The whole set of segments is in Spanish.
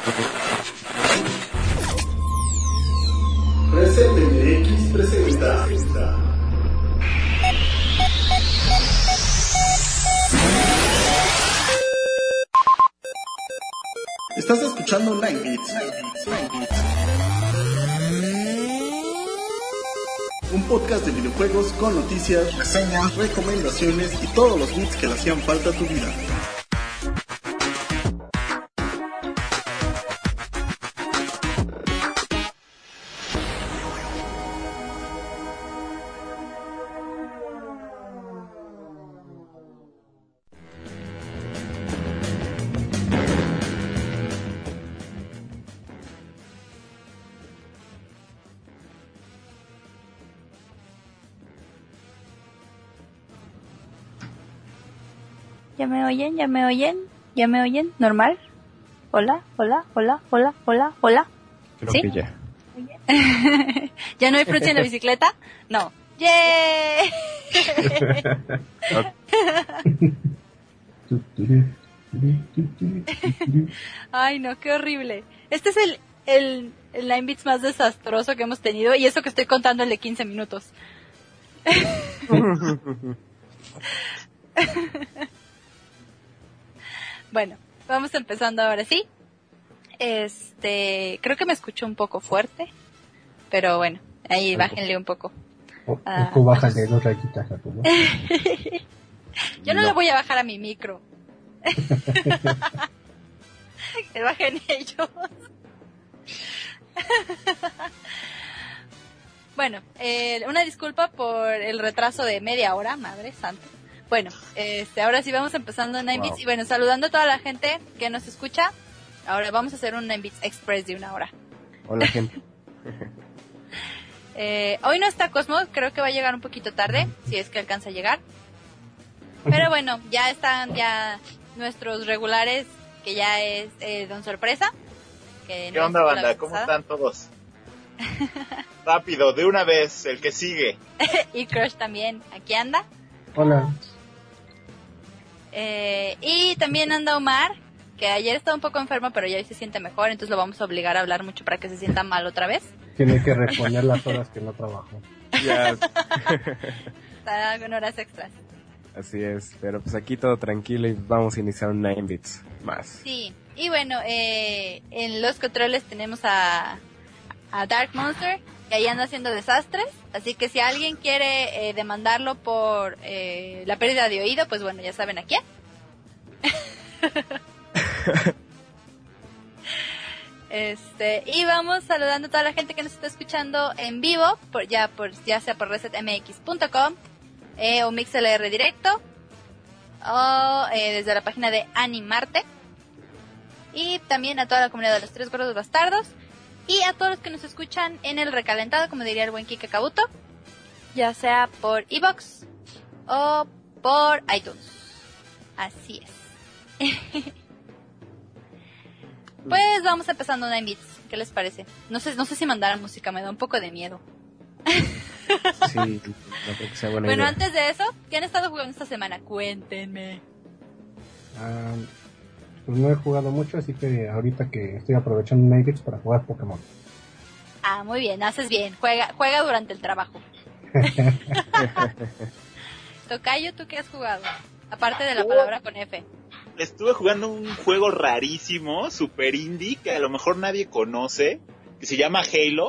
Reset MX presenta. Estás escuchando 9 Beats. Un podcast de videojuegos con noticias, reseñas, recomendaciones y todos los beats que le hacían falta a tu vida. ¿Ya me oyen? ¿Ya me oyen? ¿Ya me oyen? ¿Normal? ¿Hola? ¿Hola? ¿Hola? ¿Hola? ¿Hola? ¿Hola? Creo ¿Sí? que ya. ¿Ya no hay frutti en la bicicleta? No. ¡Yay! Ay, no, qué horrible. Este es el 9 Beats más desastroso que hemos tenido, y eso que estoy contando el de 15 minutos. Bueno, vamos empezando ahora sí. Creo que me escucho un poco fuerte, pero bueno, ahí bájenle un poco. Tú bájale 2 rayitas a tu, ¿no? Yo no le voy a bajar a mi micro. Que bajen ellos. Bueno, una disculpa por el retraso de media hora, madre santa. Bueno, ahora sí vamos empezando en 9 Beats. Y bueno, saludando a toda la gente que nos escucha. Ahora vamos a hacer un 9 Beats Express de 1 hora. Hola, gente. Hoy no está Cosmo, creo que va a llegar un poquito tarde, si es que alcanza a llegar. Pero bueno, ya están ya nuestros regulares, que ya es Don Sorpresa. Que ¿Qué onda, banda? ¿Cómo están todos? Rápido, de una vez, el que sigue. Y Crush también, aquí anda. Hola. Y también anda Omar, que ayer estaba un poco enfermo, pero ya hoy se siente mejor, entonces lo vamos a obligar a hablar mucho para que se sienta mal otra vez. Tiene que reponer las horas que no trabajó. Ya, Está con horas extras. así es, pero pues aquí todo tranquilo y vamos a iniciar un 9 Beats más. Sí, y bueno, en los controles tenemos a Dark Monster, que ahí anda haciendo desastres, así que si alguien quiere demandarlo por la pérdida de oído, pues bueno, ya saben a quién. Y vamos saludando a toda la gente que nos está escuchando en vivo, ya sea por resetmx.com o MixLR directo, o desde la página de Animarte, y también a toda la comunidad de los Tres Gordos Bastardos, y a todos los que nos escuchan en el recalentado, como diría el buen Kike Kabuto, ya sea por iVoox o por iTunes. Así es. Pues vamos empezando 9 Beats. ¿Qué les parece? No sé si mandar música, me da un poco de miedo. Sí, no creo que sea buena Bueno, idea. antes de eso, ¿qué han estado jugando esta semana? Cuéntenme. Pues no he jugado mucho, así que ahorita que estoy aprovechando 9 Beats para jugar Pokémon. Ah, muy bien, haces bien. Juega durante el trabajo. Tocayo, ¿tú qué has jugado? Aparte de la palabra con F. Estuve jugando un juego rarísimo, super indie, que a lo mejor nadie conoce, que se llama Halo.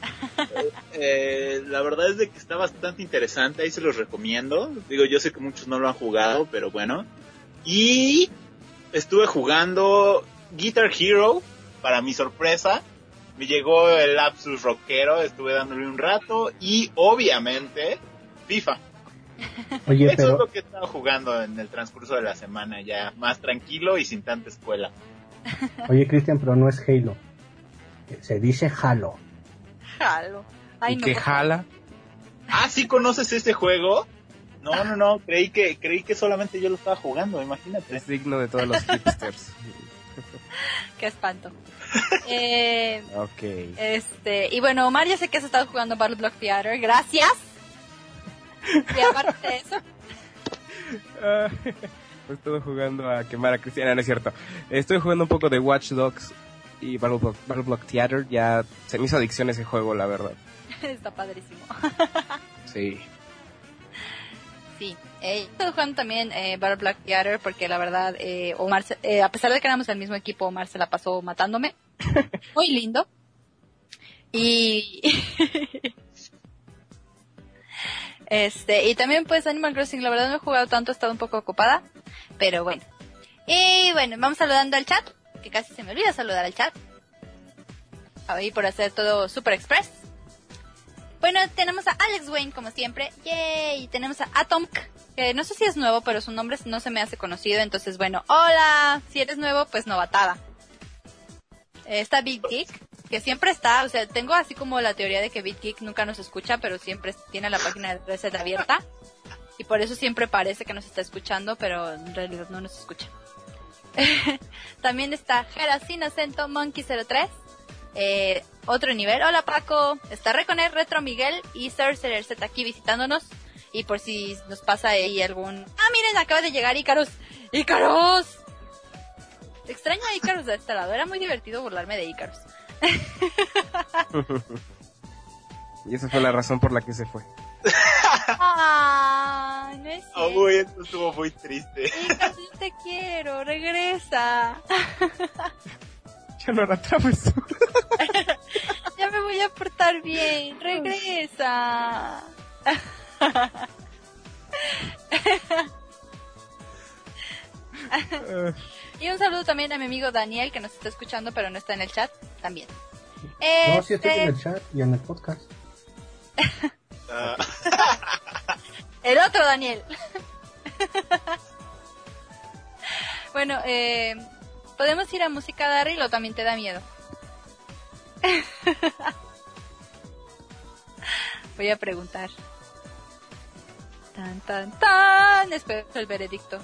La verdad es de que está bastante interesante, ahí se los recomiendo. Digo, yo sé que muchos no lo han jugado, pero bueno. Y estuve jugando Guitar Hero, para mi sorpresa. Me llegó el lapsus rockero, estuve dándole un rato. Y obviamente, FIFA. Oye, Eso es lo que he estado jugando en el transcurso de la semana, ya más tranquilo y sin tanta escuela. Oye, Cristian, pero no es Halo. Se dice Halo. Jalo. Ay, ¿Y no, qué por favor. jala? Ah, ¿sí conoces este juego? No, creí que solamente yo lo estaba jugando, imagínate. Es digno de todos los hipsters. Qué espanto. Ok. Y bueno, Omar, ya sé que has estado jugando Battle Block Theater. Gracias. Y aparte de eso, Estuve jugando a quemar a Cristiana, no es cierto. Estoy jugando un poco de Watch Dogs y Battle Block Theater, ya se me hizo adicción ese juego, la verdad. Está padrísimo. Sí. Sí, estoy jugando también Battle Block Theater porque la verdad, Omar, a pesar de que éramos el mismo equipo, Omar se la pasó matándome. Muy lindo. Y y también pues Animal Crossing, la verdad no he jugado tanto, he estado un poco ocupada, pero bueno. Y bueno, vamos saludando al chat, que casi se me olvida saludar al chat. Ahí por hacer todo super express. Bueno, tenemos a Alex Wayne, como siempre. ¡Yay! Y tenemos a Atomk, que no sé si es nuevo, pero su nombre no se me hace conocido. Entonces, bueno, hola. Si eres nuevo, pues novatada. Está Big Geek, que siempre está. O sea, tengo así como la teoría de que Big Geek nunca nos escucha, pero siempre tiene la página de Reset abierta. Y por eso siempre parece que nos está escuchando, pero en realidad no nos escucha. También está Jera Sin Acento, Monkey03. Otro nivel. Hola Paco, está Reconer, Retro Miguel y Sorcerer Z aquí visitándonos. Y por si nos pasa ahí algún... Ah, miren, acaba de llegar Icarus. ¡Icarus! Extraño a Icarus de este lado. Era muy divertido burlarme de Icarus. Y esa fue la razón por la que se fue. Ay, no es cierto. Uy, esto estuvo muy triste. Icarus, yo te quiero, regresa. Ya no era travesura. Ya me voy a portar bien, regresa. Y un saludo también a mi amigo Daniel, que nos está escuchando pero no está en el chat también. No, sí estoy en el chat y en el podcast. El otro Daniel. Bueno, ¿podemos ir a música, Darryl, o también te da miedo? Voy a preguntar. Tan, tan, tan. Espero el veredicto.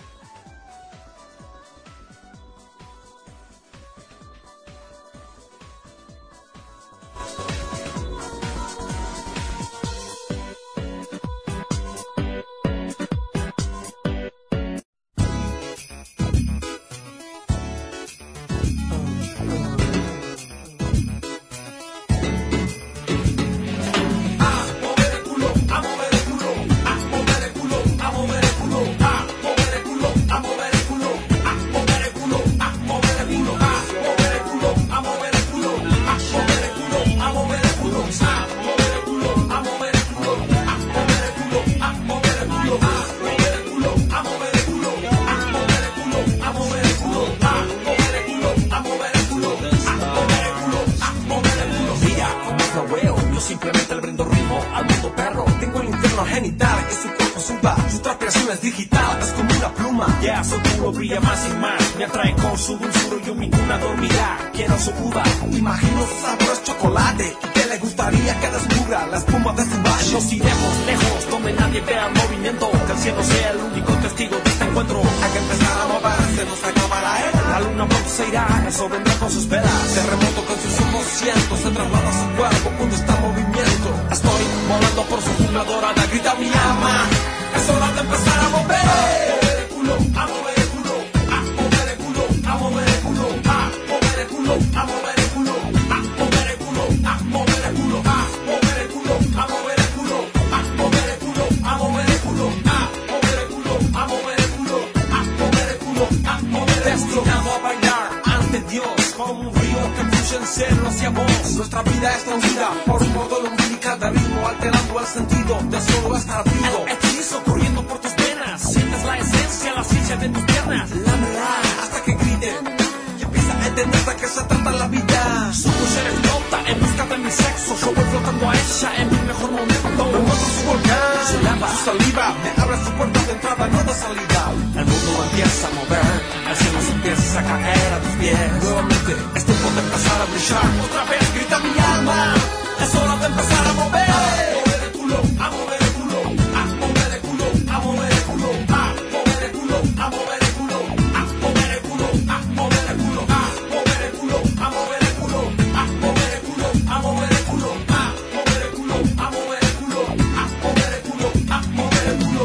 Simplemente le brindo ritmo al mundo perro. Tengo el infierno genital y su cuerpo suba. Su transpiración es digital, es como una pluma. Ya su culo brilla más y más. Me atrae con su dulzura y yo mi cuna dormirá. Quiero su uva, imagino su sabor es chocolate. ¿Qué le gustaría que descubra la espuma de su valle? Nos iremos lejos, donde nadie vea el movimiento. Que el cielo sea el único testigo de este encuentro. Hay que empezar a moverse, nos acaba la era. La luna pronto se irá, eso vendrá con sus velas. Terremoto con sus ojos cientos, se traslada a su cuerpo cuando está en movimiento. Estoy volando por su jungla dorada, grita mi alma. Es hora de empezar a mover. A mover el culo, a mover el culo, a mover el culo, a mover el culo, a mover el culo, a mover el culo, a mover el culo, a mover el culo, a mover el culo, a mover el culo, a mover el culo, a mover el culo, a mover el culo, a mover el culo, a mover el culo, a mover el culo. Destinado a bailar ante Dios como un río que fluye en cielo hacia vos. Nuestra vida es movida por un modo umbilical de ritmo, alterando el sentido de solo estar vivo. Hechizo corriendo por tus venas, sientes la esencia, la ciencia de tus piernas. Lámela hasta que grite y empieza a entender de qué se trata la vida. Su mujer explota en busca de mi sexo. Yo voy flotando a ella en mi mejor momento. Me muestro su volcán, su lava, su saliva me abre su puerta de entrada, no de salida. El mundo empieza a mover, el cielo se empieza a caer a tus pies. Nuevamente es tiempo de empezar a brillar. Otra vez grita mi alma, es hora de empezar a mover. A mover el culo, a mover el culo, a mover el culo, a mover el culo, a mover el culo, a mover el culo, a mover el culo, a mover el culo, a mover el culo, a mover el culo, a mover el culo, a mover el culo, a mover el culo, a mover el culo, a mover el culo, a mover el culo.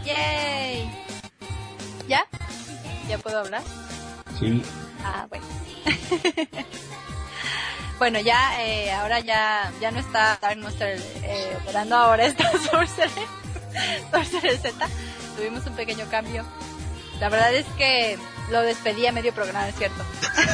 ¡Yay! ¿Ya? ¿Ya puedo hablar? Sí. Ah, bueno. Bueno, ya, ahora ya no está Dark Monster operando, ahora está Sorcerer Z. Tuvimos un pequeño cambio. La verdad es que lo despedí a medio programa, es cierto.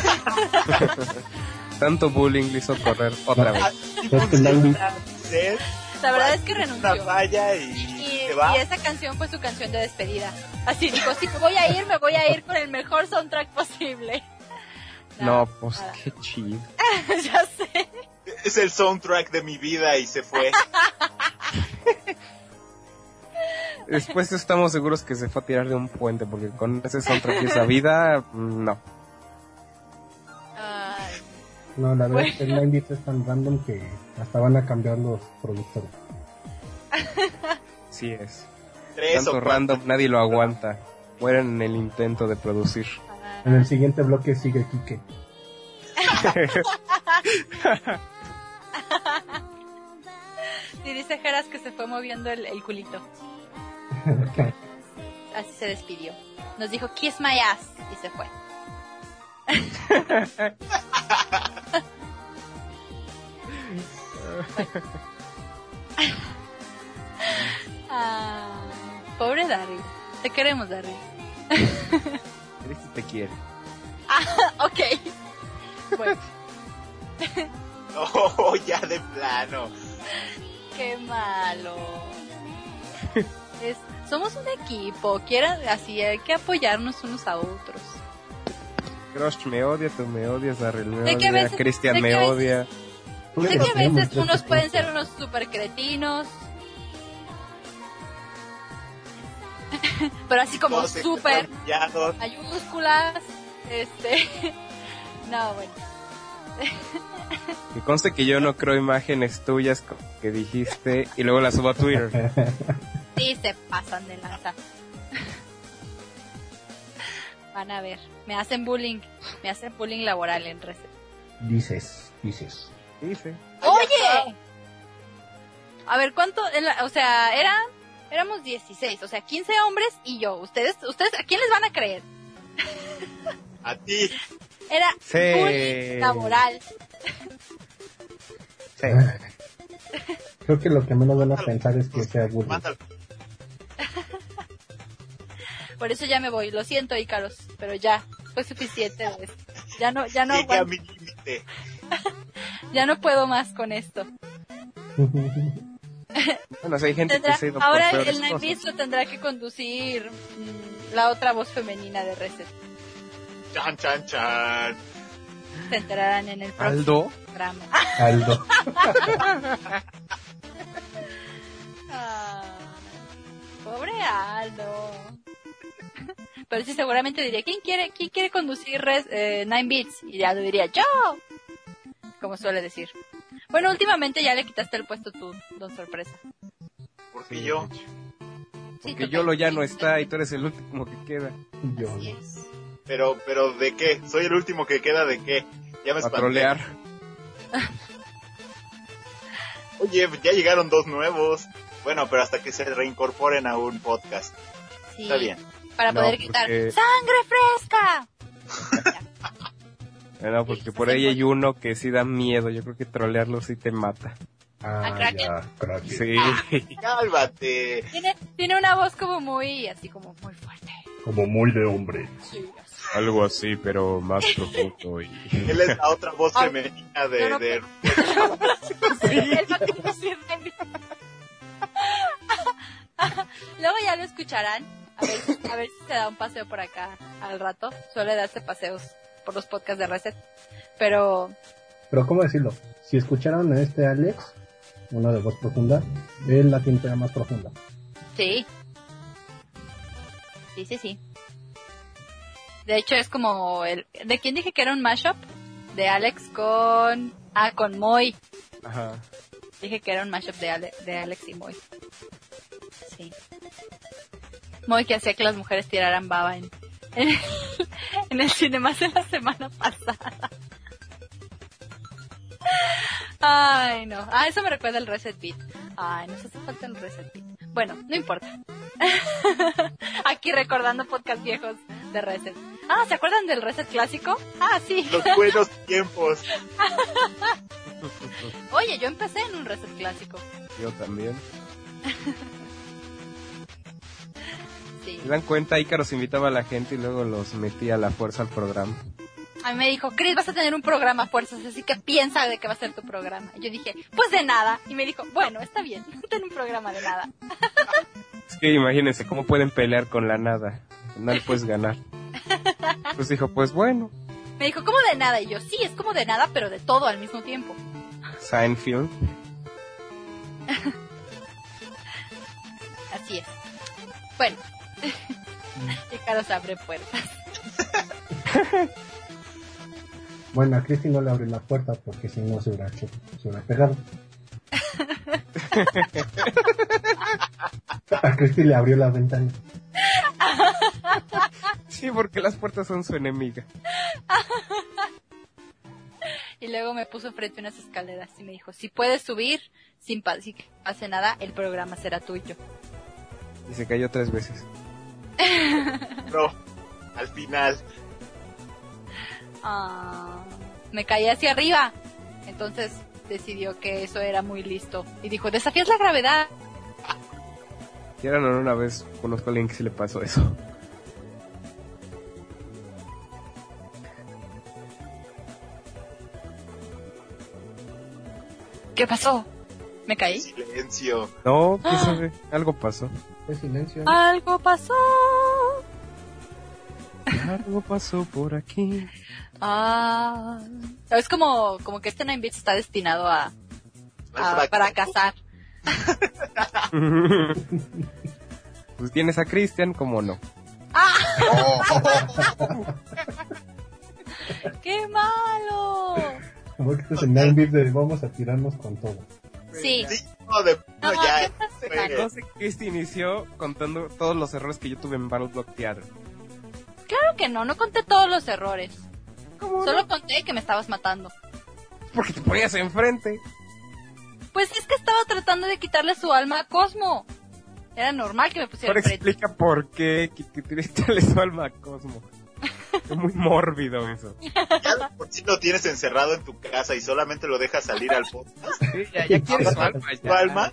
Tanto bullying le hizo correr otra vez. Es que Nine La verdad es que renunció. Una falla y se va. Y esa canción fue su canción de despedida. Así dijo, sí, me voy a ir con el mejor soundtrack posible. No, pues nada. qué chido. Ya sé. Es el soundtrack de mi vida y se fue. Después estamos seguros que se fue a tirar de un puente, porque con ese soundtrack y esa vida, no. Ay, No, la verdad es que el 9 bits es tan random que hasta van a cambiar los productores. Sí es. 3 o Tanto 4. random, nadie lo aguanta. Mueren en el intento de producir. En el siguiente bloque sigue Kike. sí, dice Geras que se fue moviendo el culito. Así se despidió. Nos dijo, kiss my ass, y se fue. Pobre Darryl. Te queremos, Darryl. Cristi te quiere. Ok. Bueno, Oh, ya de plano. qué malo. Somos un equipo, así hay que apoyarnos unos a otros. Crush me odia, tú me odias, Darryl me ¿De qué odia, veces- Cristian de me qué veces- odia. Sé que a veces unos pueden ser unos super cretinos, pero así como Todos super pillados. mayúsculas, no, bueno. Que conste que yo no creo imágenes tuyas que dijiste y luego las subo a Twitter. Sí, se pasan de lanza. Van a ver, me hacen bullying laboral en Reset. Dices. Dice. ¡Oye! A ver, ¿cuánto? O sea, éramos 16, o sea, 15 hombres y yo. ¿Ustedes a quién les van a creer? A ti. Era Sí. bullying laboral. Sí. Creo que lo que menos van a pensar es que sea bullying. Mátalo. Por eso ya me voy. Lo siento, Ícaros, pero ya fue suficiente de esto. Ya no Llegué a aguanto, mi límite. ya no puedo más con esto. Bueno, si hay gente que se ha ido por Ahora peores el Night cosas. Beast lo tendrá que conducir la otra voz femenina de Reset. Chan, chan, chan. Se enterarán en el próximo Aldo. programa. Aldo. Ah, pobre Aldo. Pero sí, seguramente diría, ¿quién quiere conducir 9 Bits? Y ya lo diría, ¡yo! Como suele decir. Bueno, últimamente ya le quitaste el puesto tú, Don Sorpresa. Porque Sí, yo. de hecho. Sí, Porque tú Yolo ya también. no está y tú eres el último que queda. Yo. Así es. Pero ¿de qué? ¿Soy el último que queda de qué? Ya me A espanté. trolear. Oye, ya llegaron 2 nuevos. Bueno, pero hasta que se reincorporen a un podcast. Sí, Está bien. para No, poder gritar, porque- ¡sangre fresca! No, porque por ahí hay uno que sí da miedo. Yo creo que trolearlo sí te mata. ¿A Kraken? Ya, Kraken. Sí. Cálmate. Tiene una voz como muy, así como muy fuerte. Como muy de hombre. Sí, así. Algo así, pero más profundo. Él es la otra voz Ay, femenina de... yo no de... Él va a conducir Night Beats. Luego ya lo escucharán. A ver si se da un paseo por acá al rato. Suele darse paseos por los podcasts de Reset. Pero Pero ¿cómo decirlo? Si escucharon a este Alex, uno de voz profunda, él la tiene más profunda. sí. Sí. De hecho es como ¿de quién dije que era un mashup? De Alex con Moy. Ajá. Dije que era un mashup de Alex y Moy. Sí. Moy que hacía que las mujeres tiraran baba en el cinema de la semana pasada. Ay, no. Eso me recuerda el Reset Beat. Ay, nos hace falta el Reset Beat. Bueno, no importa. Aquí recordando podcast viejos de Reset. Ah, ¿se acuerdan del Reset clásico? Ah, sí. Los buenos tiempos. Oye, yo empecé en un Reset clásico. Yo también. Sí. ¿Se dan cuenta? Ícaros invitaba a la gente y luego los metía a la fuerza al programa. A mí me dijo, Chris, vas a tener un programa a fuerzas, así que piensa de qué va a ser tu programa. Y yo dije, pues de nada. Y me dijo, bueno, está bien, ten un programa de nada. Es que imagínense cómo pueden pelear con la nada. No le puedes ganar. Pues dijo, pues bueno. Me dijo, ¿cómo de nada? Y yo, sí, es como de nada, pero de todo al mismo tiempo. Seinfeld. Así es. Bueno. Y Carlos abre puertas. Bueno, a Cristi no le abrió la puerta porque si no se hubiera pegado. A Cristi le abrió la ventana. Sí, porque las puertas son su enemiga. Y luego me puso frente a unas escaleras y me dijo, si puedes subir sin que pase nada, el programa será tuyo. Y se cayó 3 veces. No, al final. Me caí hacia arriba. Entonces decidió que eso era muy listo. Y dijo, ¿desafías la gravedad? Y ahora no, una vez conozco a alguien que sí le pasó eso. ¿Qué pasó? ¿Me caí? Silencio. No, ¿qué sabe? Algo pasó. Fue silencio. Algo pasó. Algo pasó por aquí. Es como que este Nine Bits está destinado a fracasar. Pues tienes a Christian, ¿cómo no? ¡Qué malo! Como que estás en 9 bits de vamos a tirarnos con todo. Sí. No, ya. Entonces Christy inició contando todos los errores que yo tuve en Battle Block Theater. Claro que no conté todos los errores. Solo conté que me estabas matando. Porque te ponías enfrente. Pues es que estaba tratando de quitarle su alma a Cosmo. Era normal que me pusiera Ahora enfrente. explica por qué que quitarle su alma a Cosmo. Es muy mórbido eso. Ya por si lo tienes encerrado en tu casa y solamente lo dejas salir al podcast. Sí, ya quieres su alma. ¿Tu alma?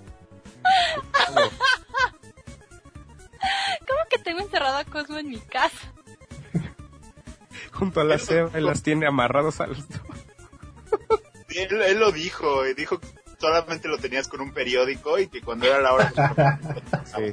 ¿Cómo que tengo encerrado a Cosmo en mi casa? Junto a la ceba, él las tiene amarrados a los dos. Él lo dijo que solamente lo tenías con un periódico y que cuando era la hora... Sí.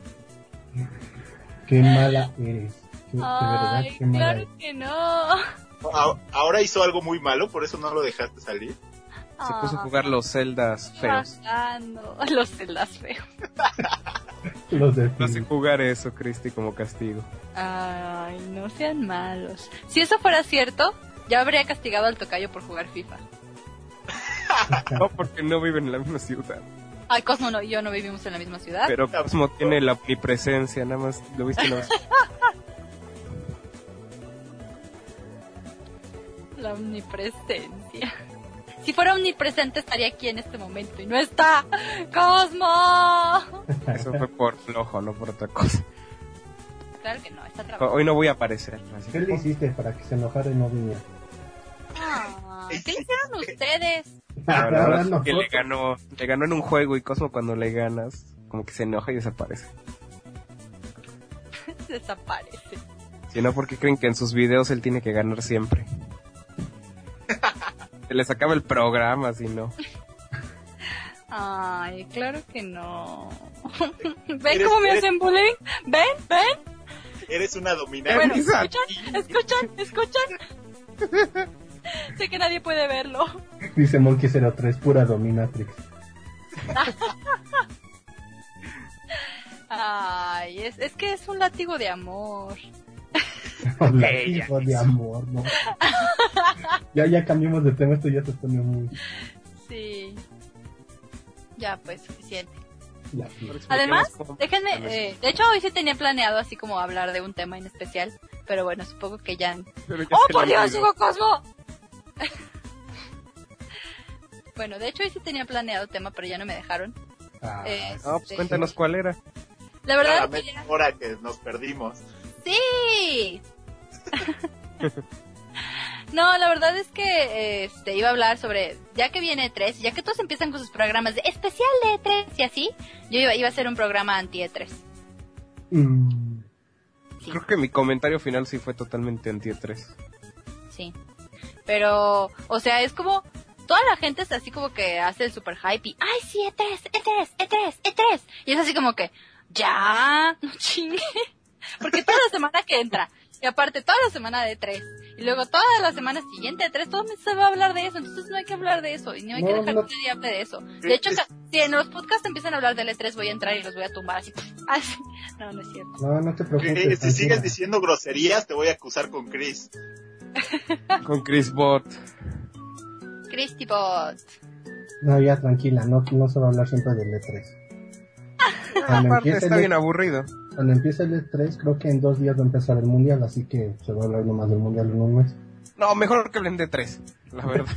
Qué mala eres. De verdad, Ay, qué mala claro eres. que no. Ahora hizo algo muy malo, por eso no lo dejaste salir. Se puso a jugar los celdas feos. Bajando. Los celdas feos. Los de No sé jugar eso, Christy, como castigo. Ay, no sean malos. Si eso fuera cierto, ya habría castigado al tocayo por jugar FIFA. No, porque no viven en la misma ciudad. Ay, Cosmo y yo no vivimos en la misma ciudad. Pero Cosmo tiene la omnipresencia, nada más lo viste una vez. La omnipresencia. Si fuera omnipresente estaría aquí en este momento y no está. ¡Cosmo! Eso fue por flojo, no por otra cosa. Claro que no, está trabajando. Hoy no voy a aparecer. Así ¿Qué le hiciste para que se enojara y no viniera? Ay, ¿qué le hicieron ustedes? La verdad Ahora es que nosotros. le ganó en un juego y Cosmo cuando le ganas, como que se enoja y desaparece. Desaparece. Si no, porque creen que en sus videos él tiene que ganar siempre. Se les acaba el programa, si no. Ay, claro que no. ¿Ven cómo me hacen bullying? ¿Ven? Eres una dominante. Bueno, Risa. ¿escuchan? Sé que nadie puede verlo. Dice Monkey 03, pura dominatrix. Ay, es que es un látigo de amor. Látigo de amor, ¿no? Ya cambiamos de tema, esto ya se pone muy... Sí. Ya, pues, suficiente. látigo. Además, déjenme, de hecho hoy sí tenía planeado así como hablar de un tema en especial, pero bueno, supongo que ya... Pero ya ¡Oh, se por le Dios, olvidó. Hugo Cosmo! Bueno, de hecho hoy sí tenía planeado tema, pero ya no me dejaron. No, pues cuéntanos cuál era. La verdad La es que media hora que nos perdimos. ¡sí! No, la verdad es que iba a hablar sobre, ya que viene E3, ya que todos empiezan con sus programas de especial de E3 y así, yo iba a hacer un programa anti-E3. Sí. Creo que mi comentario final sí fue totalmente anti-E3. Sí. Pero, o sea, es como, toda la gente está así como que hace el super hype y, ¡ay, sí, E3! Y es así como que, ya, no chingue. Porque toda la semana que entra, y aparte toda la semana de E3, y luego toda la semana siguiente de E3, todo se va a hablar de eso, entonces no hay que hablar de eso, y no hay que dejar que nadie hable de eso. De hecho, si en los podcasts empiezan a hablar del E3, voy a entrar y los voy a tumbar así. Así. No, no es cierto. No te preocupes. Si sigues diciendo groserías, te voy a acusar con Chris. Con Chris Bot. Christybot. No, ya tranquila, no se va a hablar siempre del E3. Aparte está bien aburrido. Cuando empiece el E3, creo que en 2 días va a empezar el Mundial, así que se va a hablar nomás del Mundial en un mes. No, mejor que hablen de 3, la verdad.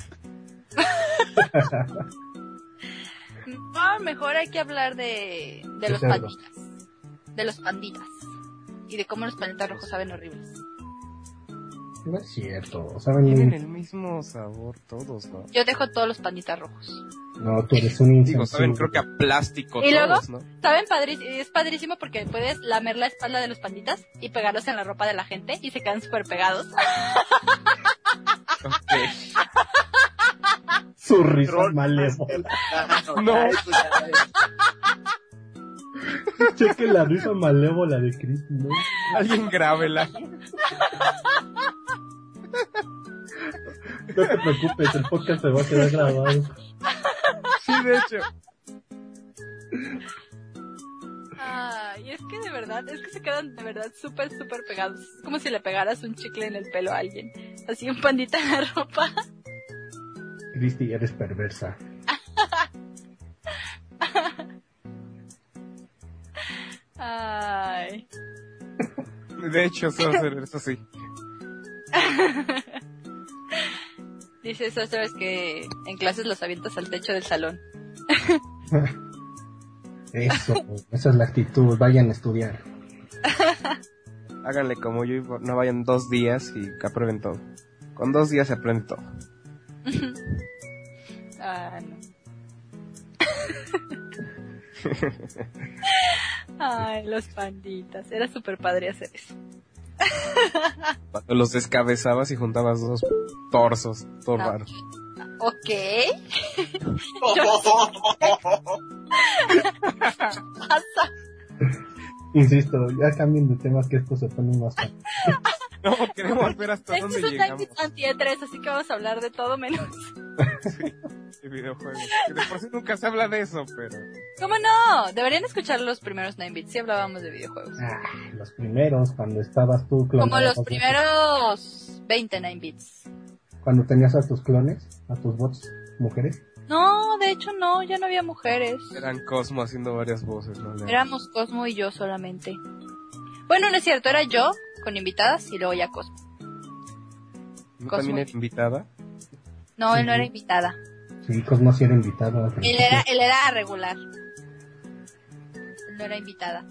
No, mejor hay que hablar de los cerdos. panditas. De los panditas. Y de cómo los panditas rojos saben horribles. No es cierto, ¿saben? Tienen el mismo sabor todos, ¿no? Yo dejo todos los panditas rojos. No, tú eres un insensible. Digo, saben, creo que a plástico Y todos, luego, ¿no? ¿saben? Es padrísimo porque puedes lamer la espalda de los panditas y pegarlos en la ropa de la gente y se quedan súper pegados. Okay. Su risa malévola. No. Cheque la risa malévola de Chris, ¿no? Alguien grábela. No te preocupes, el podcast se va a quedar grabado. Sí, de hecho. Y es que de verdad, es que se quedan de verdad súper pegados. Es como si le pegaras un chicle en el pelo a alguien. Así un pandita en la ropa. Cristi, eres perversa. Ay. De hecho, se va a hacer eso sí. Dice eso otra vez que en clases los avientas al techo del salón. Eso, esa es la actitud, vayan a estudiar. Háganle como yo, no vayan 2 días y que aprueben todo. Con 2 días se aprende todo. No. Ay, los panditas. Era súper padre hacer eso. Cuando los descabezabas y juntabas 2 torsos, todo raro. Ok. Insisto, ya cambien de temas que esto se pone más fácil. No, queremos ver hasta Este dónde es un llegamos. Night anti-E3, así que vamos a hablar de todo menos. Sí, de videojuegos. Que de por sí nunca se habla de eso, pero... ¿Cómo no? Deberían escuchar los primeros 9-bits, si hablábamos de videojuegos. Los primeros, cuando estabas tú Como clonado. los primeros 20 9-bits. Cuando tenías a tus clones, a tus bots, mujeres. No, de hecho no, ya no había mujeres. Eran Cosmo haciendo varias voces, ¿no? Éramos Cosmo y yo solamente. Bueno, no es cierto, era yo con invitadas y luego ya Cosmo. ¿No Cosmo. también era invitada? No, él no era invitada. Sí, Cosmo sí era invitado. Él era regular. Él no era invitada.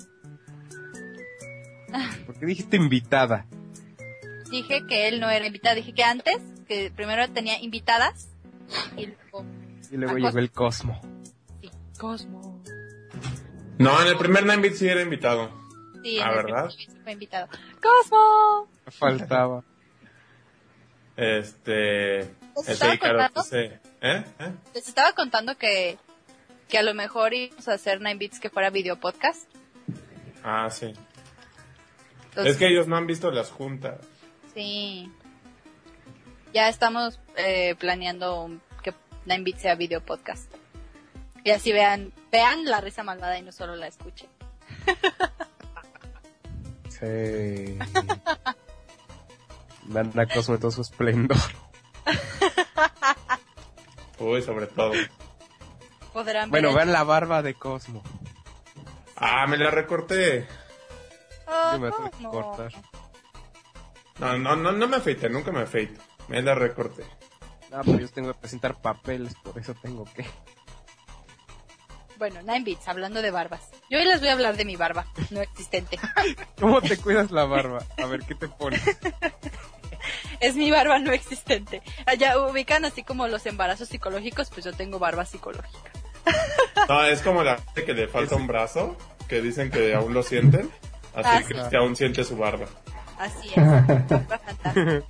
¿Por qué dijiste invitada? Dije que él no era invitada. Dije que antes, que primero tenía invitadas y luego llegó el Cosmo. sí, Cosmo. No, en el primer 9-bit sí era invitado. Sí, Ah, en el ¿verdad? primer fue invitado. ¡Cosmo! Faltaba. estaba contando? Les estaba contando que a lo mejor íbamos a hacer 9-bits que fuera video podcast. Ah, sí. Entonces, Es que ellos no han visto las juntas. sí. Ya estamos planeando que 9-bits sea video podcast. Y así vean la risa malvada y no solo la escuchen. Sí. Van a Cosmo en todo su esplendor. Uy, sobre todo. Podrán Bueno, ver vean la barba de Cosmo. Ah, me la recorté. Oh, Yo me la tuve que ¿cómo? cortar. No me afeité, nunca me afeito. Me la recorté. Ah, pero yo tengo que presentar papeles, por eso tengo que... Bueno, 9-bits, hablando de barbas. Yo hoy les voy a hablar de mi barba, no existente. ¿Cómo te cuidas la barba? A ver, ¿qué te pones? Es mi barba no existente. Allá ubican así como los embarazos psicológicos, pues yo tengo barba psicológica. No, es como la gente que le falta un brazo, que dicen que aún lo sienten. Así que sí. aún siente su barba. Así es, barba fantástica.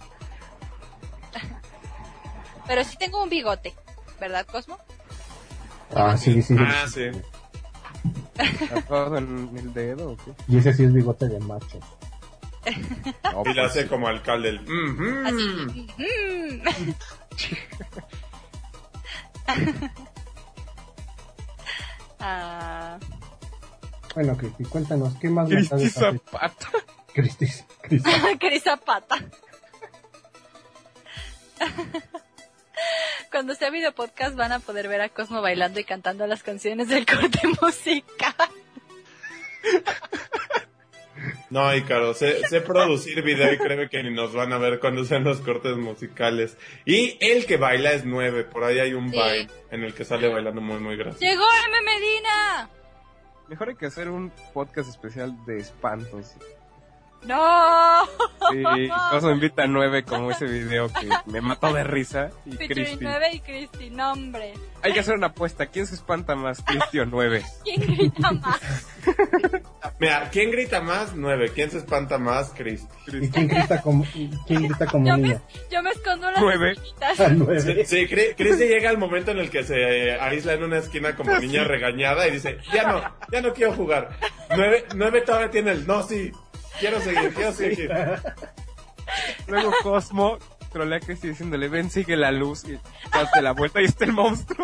Pero sí tengo un bigote, ¿verdad, Cosmo? Ah, sí. Ah, sí. ¿Tatuado en el dedo o qué? Y ese sí es bigote de macho. No, Y lo pues, hace como alcalde. El, Así. Ah, Bueno, Cristi, cuéntanos, ¿qué más Cristi maldades has hecho? Zapata. Cristi. Cris Zapata. Cuando sea video podcast van a poder ver a Cosmo bailando y cantando las canciones del corte musical. No, Ícaro, sé producir video y créeme que ni nos van a ver cuando sean los cortes musicales. Y el que baila es 9, por ahí hay un Sí. baile en el que sale bailando muy, muy gracioso. ¡Llegó M. Medina! Mejor hay que hacer un podcast especial de espantos. ¡No! Sí, Cosmo invita a 9 como ese video que me mató de risa. Y Featuring Cristi. 9 y Cristi, no hombre. Hay que hacer una apuesta. ¿Quién se espanta más, Cristi o 9? ¿Quién grita más? Mira, ¿quién grita más? 9. ¿Quién se espanta más? Cristi. ¿Y quién grita como niña? Yo me escondo en las 9. esquinitas. Ah, 9. Sí, Cristi llega al momento en el que se aísla en una esquina como niña regañada y dice, ya no quiero jugar. 9 todavía tiene el, no, sí, quiero seguir. Luego Cosmo trolea a Cristi diciéndole, ven, sigue la luz y date la vuelta y está el monstruo.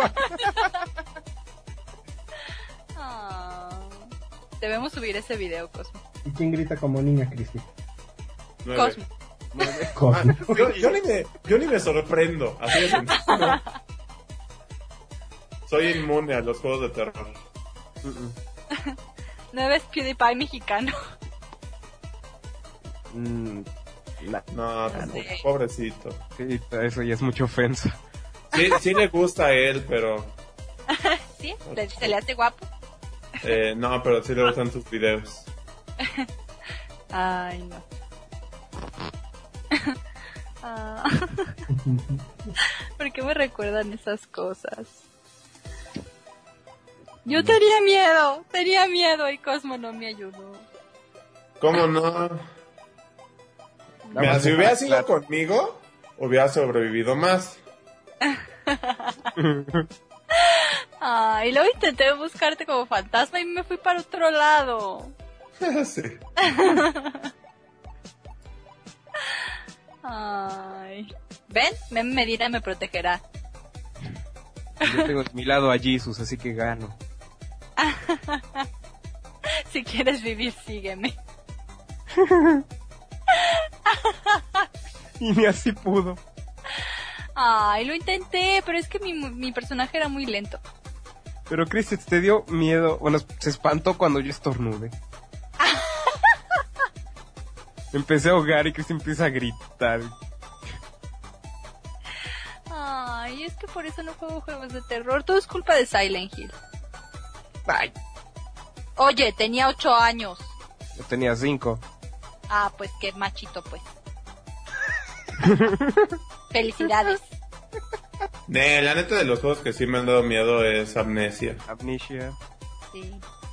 Ah, debemos subir ese video, Cosmo. ¿Y quién grita como niña, Cristi? 9. Cosmo. Cosmo. Yo ni me sorprendo, así de sencillo. Soy inmune a los juegos de terror. 9 es PewDiePie mexicano. No, Sí. pobrecito. Sí, eso ya es mucha ofensa. Sí le gusta a él, pero ¿Sí? ¿Se le hace guapo? no, pero sí le gustan sus videos. Ay, no. Ah. ¿Por qué me recuerdan esas cosas? Yo tenía miedo y Cosmo no me ayudó. ¿Cómo no? Mira, si hubiera sido conmigo, hubiera sobrevivido más. Y luego intenté buscarte como fantasma y me fui para otro lado. Sí. Ay. ¿Ven? Meme Medina me protegerá. Yo tengo a mi lado a Jesus, así que gano. Si quieres vivir, sígueme. Y ni así pudo. Ay, lo intenté, pero es que mi personaje era muy lento. Pero Cristi te dio miedo, bueno, se espantó cuando yo estornude. Empecé a ahogar y Cristi empieza a gritar. Ay, es que por eso no juego juegos de terror. Todo es culpa de Silent Hill. Ay, Oye, tenía 8 años. yo tenía 5. Ah, pues qué machito, pues. Felicidades. La neta de los juegos que sí me han dado miedo es Amnesia. Amnesia. Sí.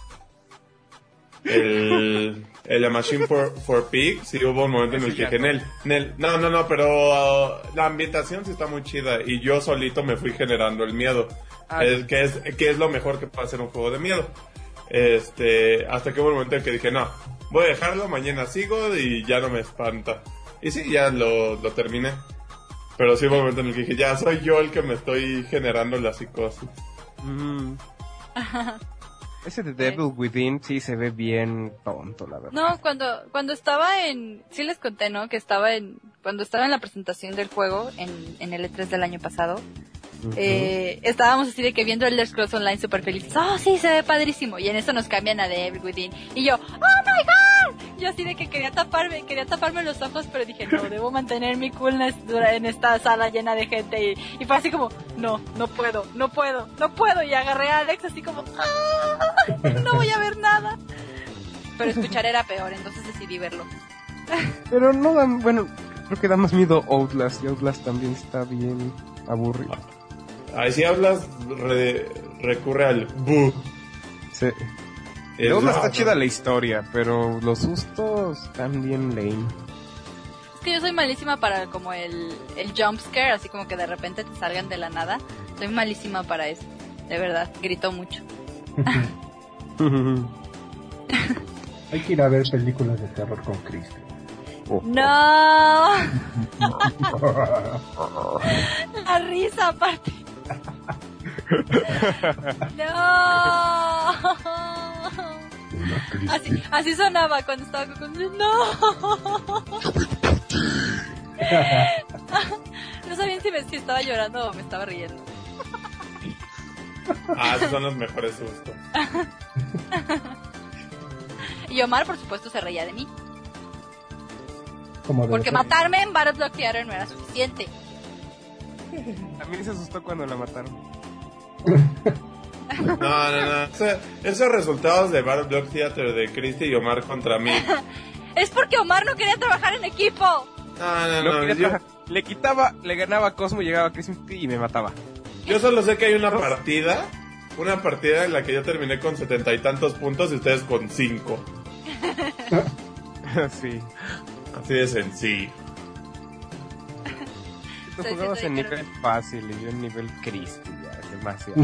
El A Machine for Pigs, sí hubo un momento en el que dije, no, pero la ambientación sí está muy chida y yo solito me fui generando el miedo. Que es lo mejor que puede hacer un juego de miedo. Hasta que hubo un momento en que dije, no, voy a dejarlo, mañana sigo y ya no me espanta. Y sí, ya lo terminé. Pero sí hubo un momento en el que dije, ya soy yo el que me estoy generando la psicosis. Ese de Devil Within sí se ve bien tonto, la verdad. No, cuando estaba en... Sí les conté, ¿no? Que cuando estaba en la presentación del juego, en el E3 del año pasado, estábamos así de que viendo Elder Scrolls Online súper felices. ¡Oh, sí, se ve padrísimo! Y en eso nos cambian a Devil Within. Y yo, ¡oh, my God! Yo así de que quería taparme los ojos, pero dije, no, debo mantener mi coolness en esta sala llena de gente. Y fue así como, no puedo. Y agarré a Alex así como, no voy a ver nada. Pero escuchar era peor, entonces decidí verlo. Pero no dan, bueno, creo que da más miedo Outlast, y Outlast también está bien aburrido. Ahí si hablas, recurre al bu. Sí. Outlast está chida la historia, pero los sustos están bien lame. Es que yo soy malísima para como el jump scare, así como que de repente te salgan de la nada. Soy malísima para eso, de verdad, grito mucho. Hay que ir a ver películas de terror con Cristo. No. La risa aparte. No. Así sonaba cuando estaba con... No. No sabía si estaba llorando o me estaba riendo. Esos son los mejores sustos. Y Omar, por supuesto, se reía de mí. Porque ser. matarme en Battleblock Theater no era suficiente. También se asustó cuando la mataron. No. Esos resultados de Battle Block Theater de Cristi y Omar contra mí. Es porque Omar no quería trabajar en equipo. No. Le ganaba a Cosmo, llegaba a Cristi y me mataba. Yo solo sé que hay una partida en la que yo terminé con 70 y tantos puntos y ustedes con 5. Sí. Así de sencillo. Tú jugabas en nivel fácil y yo en nivel Cristi, ya es demasiado.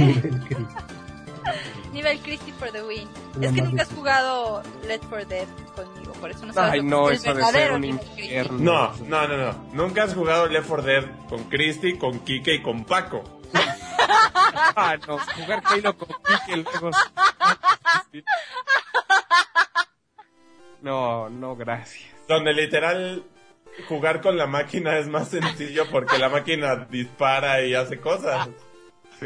Nivel Christy for the win. Es que nunca has jugado Left 4 Dead conmigo, por eso no sabes. Ay, no, eso de ser un infierno. No. Nunca has jugado Left 4 Dead con Cristi, con Kike y con Paco. No, jugar Halo con Kike luego. No, gracias. Donde literal jugar con la máquina es más sencillo porque la máquina dispara y hace cosas. Sí.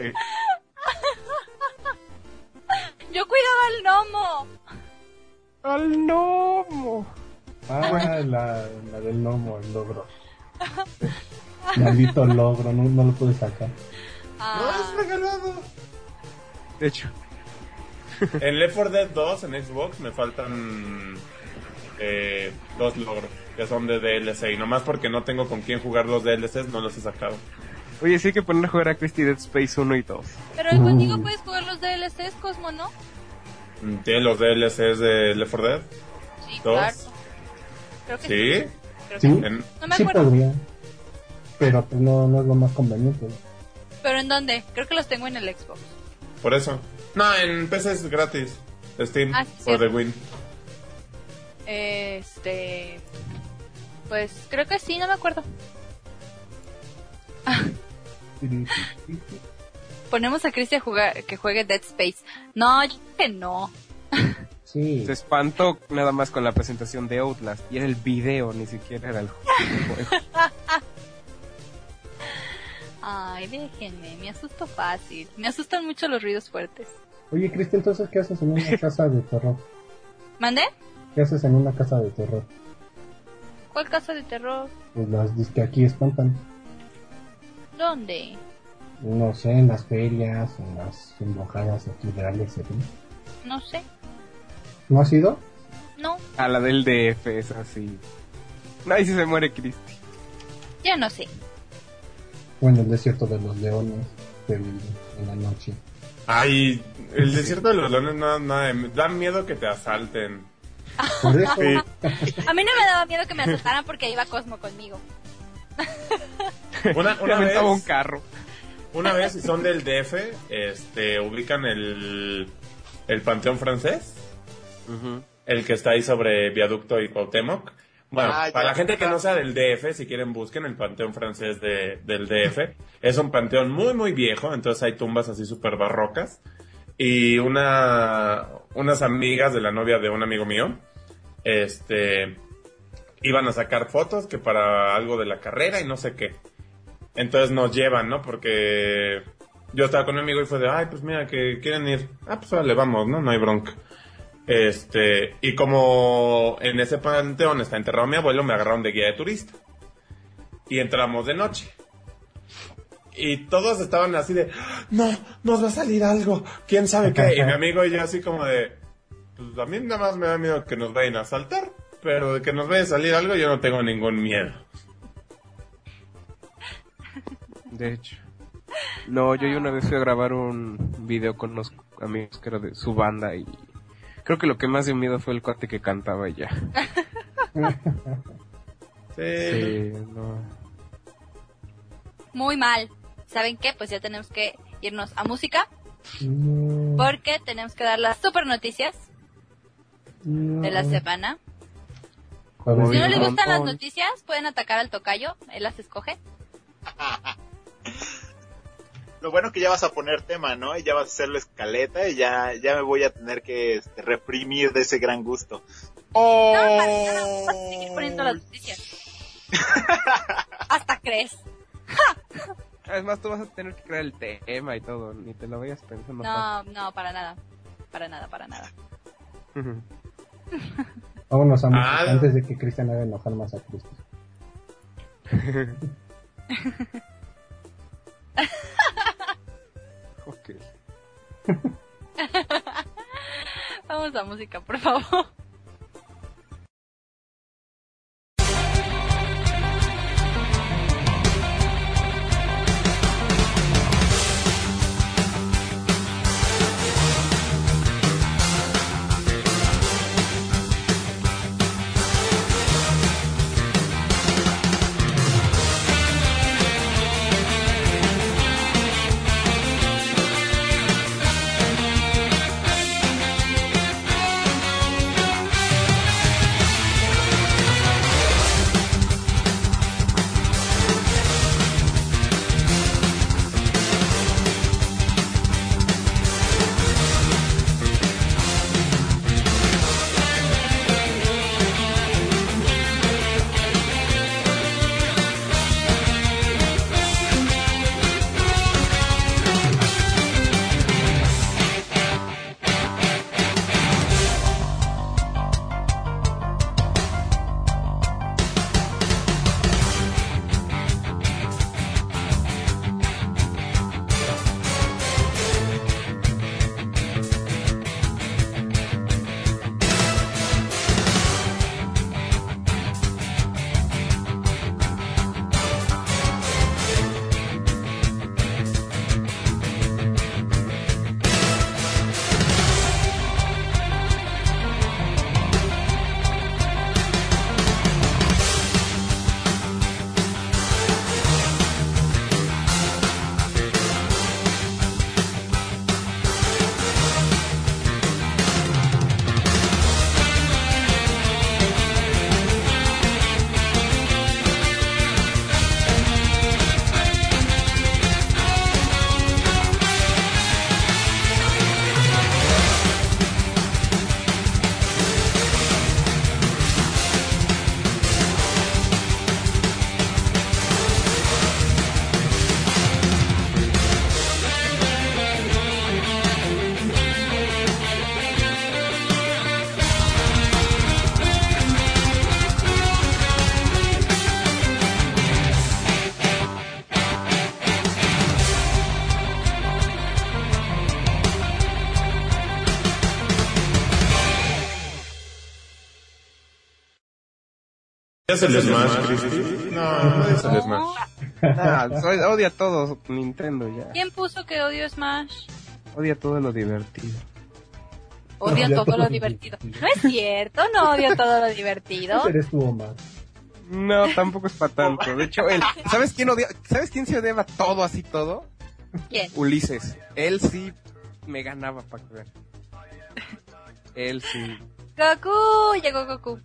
Yo cuidaba al gnomo. La del gnomo, el logro. Maldito logro, no lo pude sacar. No es regalado. De hecho. En Left 4 Dead 2 en Xbox me faltan 2 logros que son de DLC y nomás porque no tengo con quién jugar los DLCs no los he sacado. Oye, sí hay que poner a jugar a Cristi Dead Space 1 y 2. Pero contigo puedes jugar los DLCs, Cosmo, ¿no? ¿Tiene los DLCs de Left 4 Dead? Sí, ¿2? claro. Creo que ¿Sí? Creo ¿Sí? que no me Sí acuerdo. podría. Pero pues no es lo más conveniente. ¿Pero en dónde? Creo que los tengo en el Xbox. Por eso. No, en PC es gratis. Steam Sí, for the cierto. win. Pues creo que sí, no me acuerdo. Ponemos a Cristi a jugar, que juegue Dead Space. No, yo creo que no. Sí. Se espantó nada más con la presentación de Outlast. Y era el video, ni siquiera era el juego. Ay, déjenme, me asusto fácil. Me asustan mucho los ruidos fuertes. Oye, Cristi, entonces, ¿qué haces en una casa de terror? ¿Mandé? ¿Qué haces en una casa de terror? ¿Cuál casa de terror? Pues las que aquí espantan. ¿Dónde? No sé, en las ferias, en las embrujadas aquí de Alex, ¿sí? No sé. ¿No has ido? No, A la del DF, es así. Nadie se muere Cristi. yo no sé. Bueno, el desierto de los leones, pero en la noche. Ay, el desierto de los leones da miedo que te asalten. Por eso, A mí no me daba miedo que me asaltaran porque iba Cosmo conmigo. Una Le aventaba un vez, carro. una vez, si son del DF, ubican el Panteón Francés, el que está ahí sobre Viaducto y Cuauhtémoc. Bueno, para la gente que no sea del DF, si quieren busquen el Panteón Francés del DF. Es un panteón muy, muy viejo, entonces hay tumbas así súper barrocas. Y unas amigas de la novia de un amigo mío, iban a sacar fotos que para algo de la carrera y no sé qué. Entonces nos llevan, ¿no? Porque yo estaba con un amigo y fue de, ay, pues mira, que quieren ir. Ah, pues vale, vamos, ¿no? No hay bronca. Y como en ese panteón está enterrado mi abuelo, me agarraron de guía de turista. Y entramos de noche. Y todos estaban así de, no, nos va a salir algo, quién sabe qué. Y mi amigo y yo así como de, pues a mí nada más me da miedo que nos vayan a asaltar, pero de que nos vaya a salir algo yo no tengo ningún miedo. De hecho. No, yo una vez fui a grabar un video con unos amigos que era de su banda y creo que lo que más dio miedo fue el cuate que cantaba y ya. Sí, no. Muy mal. ¿Saben qué? Pues ya tenemos que irnos a música. Porque tenemos que dar las super noticias de la semana. Si no les gustan las noticias, pueden atacar al tocayo. Él las escoge. Lo bueno que ya vas a poner tema, ¿no? Y ya vas a hacer la escaleta y ya me voy a tener que reprimir de ese gran gusto. No, para nada, vas a seguir poniendo las noticias. Hasta crees. Además tú vas a tener que crear el tema y todo, ni te lo vayas pensando. No, para nada. Para nada. Vámonos a música antes de que Cristian haga enojar más a Cristian. Ok. Vamos a música, por favor. ¿Es el Smash, Cristi? No es el Smash. Odia todo Nintendo ya. ¿Quién puso que odio Smash? Odia todo lo divertido. Odia todo lo divertido. No es cierto, no odio todo lo divertido. Eres tú, Omar. No, tampoco es para tanto. De hecho, ¿sabes quién se odiaba todo así todo? ¿Quién? Ulises. Él sí me ganaba para que vean. Él sí. Goku, llegó Goku.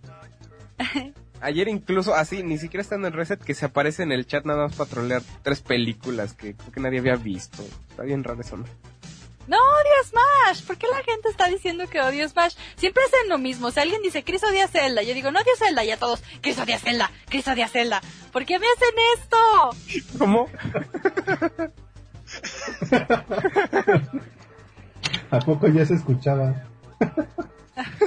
Ayer incluso así, ni siquiera estando en Reset, que se aparece en el chat nada más para trolear 3 películas que creo que nadie había visto. Está bien raro eso, ¿no? No odio Smash. ¿Por qué la gente está diciendo que odio Smash? Siempre hacen lo mismo. O sea, alguien dice, Chris odia Zelda. Yo digo, no odio Zelda. Y a todos, Chris odia Zelda. Chris odia Zelda. ¿Por qué me hacen esto? ¿Cómo? ¿A poco ya se escuchaba?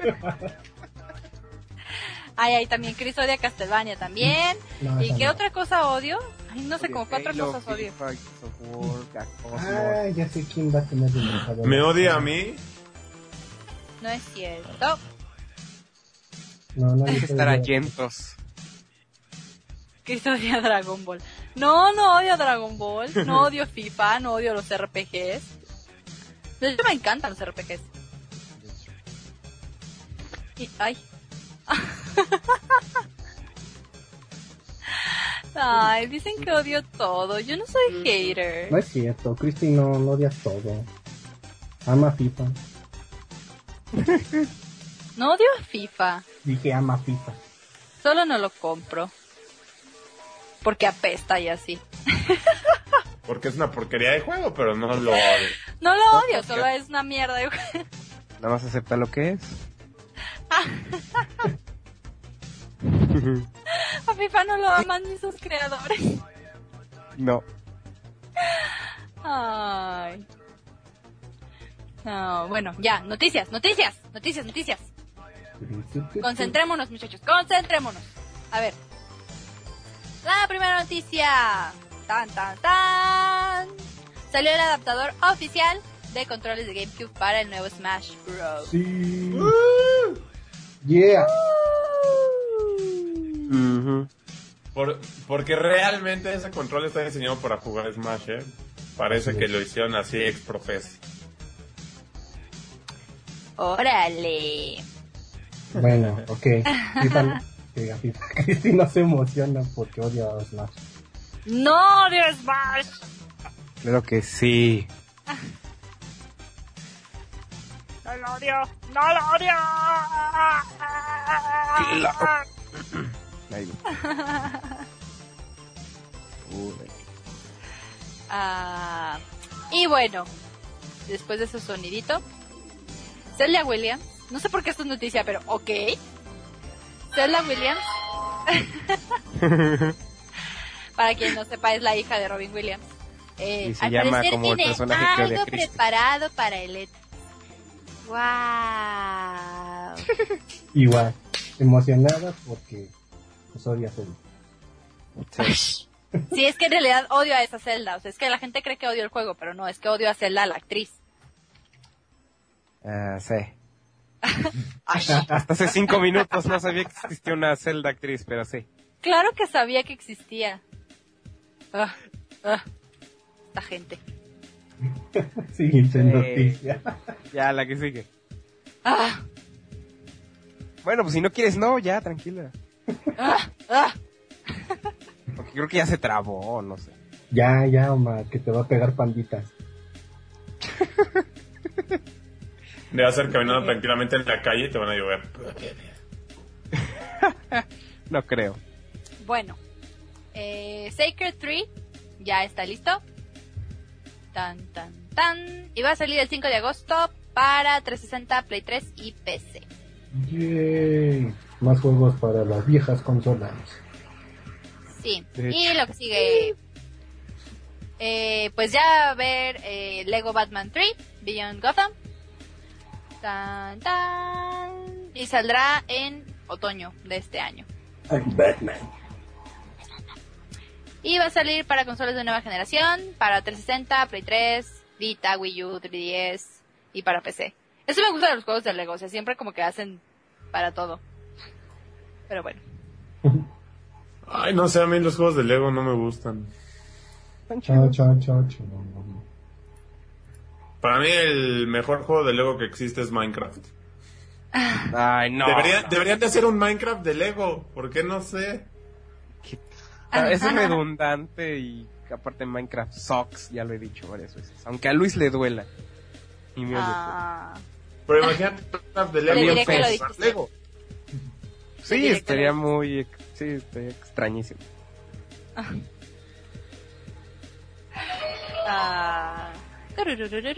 Ay, también Chris odia Castlevania también. No, ¿Y esa qué no. otra cosa odio? Ay, no sé, Odio como 4 Halo, cosas odio. FIFA, Gears of War, Cosmos. Ah, ya sé quién va a tener el embajador. ¿Me odia a mí? No es cierto. No, no, Hay que estar atentos. Chris odia Dragon Ball. No odio Dragon Ball. No odio FIFA, no odio los RPGs. De hecho, me encantan los RPGs. Ay. Ay, dicen que odio todo. Yo no soy hater. No es cierto, Cristi no odia todo. Ama FIFA. No odio a FIFA. Dije ama FIFA. Solo no lo compro. Porque apesta y así. Porque es una porquería de juego, pero no lo odio. No lo odio, solo es una mierda. Nada más acepta lo que es. A FIFA no lo aman ni sus creadores. No. Ay. No, bueno, ya, noticias. Concentrémonos, muchachos, concentrémonos. A ver. La primera noticia. Tan. Salió el adaptador oficial de controles de GameCube para el nuevo Smash Bros. Sí. Yeah. Ujú. Porque realmente ese control está diseñado para jugar Smash, ¿eh? Parece Sí. que lo hicieron así ex profes. Órale. Bueno, ok. FIFA, FIFA. Cristi no se emociona porque odia a Smash. No odio Smash. Claro que sí. No lo odio. Ahí va. Uy. Y bueno, después de ese sonidito, Zelda Williams, no sé por qué esto es noticia, pero ok. Zelda Williams, para quien no sepa, es la hija de Robin Williams. Y se Al llama parecer como el tiene personaje que odia algo a Cristi. preparado para el ¡Wow! Igual, emocionada porque pues odia a Zelda. Sí. Sí, es que en realidad odio a esa Zelda. O sea, es que la gente cree que odio el juego, pero no, es que odio a Zelda, la actriz. Sí. Hasta hace 5 minutos no sabía que existía una Zelda actriz, pero sí. Claro que sabía que existía. Esta gente. Siguiente noticia. Ya, la que sigue. Ah, Bueno, pues si no quieres, no, ya, tranquila. ah. Porque creo que ya se trabó, no sé. Ya, Omar, que te va a pegar panditas. Debe ser caminando tranquilamente en la calle y te van a llover. No creo. Bueno, Sacred 3 ya está listo. Tan. Y va a salir el 5 de agosto para 360, Play 3 y PC. Yay. Más juegos para las viejas consolas. Sí, De y hecho. lo que sigue, pues ya va a haber Lego Batman 3, Beyond Gotham. Tan. Y saldrá en otoño de este año. I'm Batman. Y va a salir para consolas de nueva generación, para 360, Play 3, Vita, Wii U, 3DS y para PC. Eso me gusta de los juegos de Lego, o sea, siempre como que hacen para todo. Pero bueno. Ay, no sé, a mí los juegos de Lego no me gustan. Chao. Para mí el mejor juego de Lego que existe es Minecraft. Ay, no. Deberían de hacer un Minecraft de Lego. ¿Por qué no sé? Es redundante y aparte Minecraft sucks, ya lo he dicho varias veces. Aunque a Luis le duela. Y me oye. Pero imagínate un Minecraft de Lego. Le diré que en lo dijiste. Lego. Sí, diré que estaría lo muy... Sí, estaría extrañísimo. Turururururu.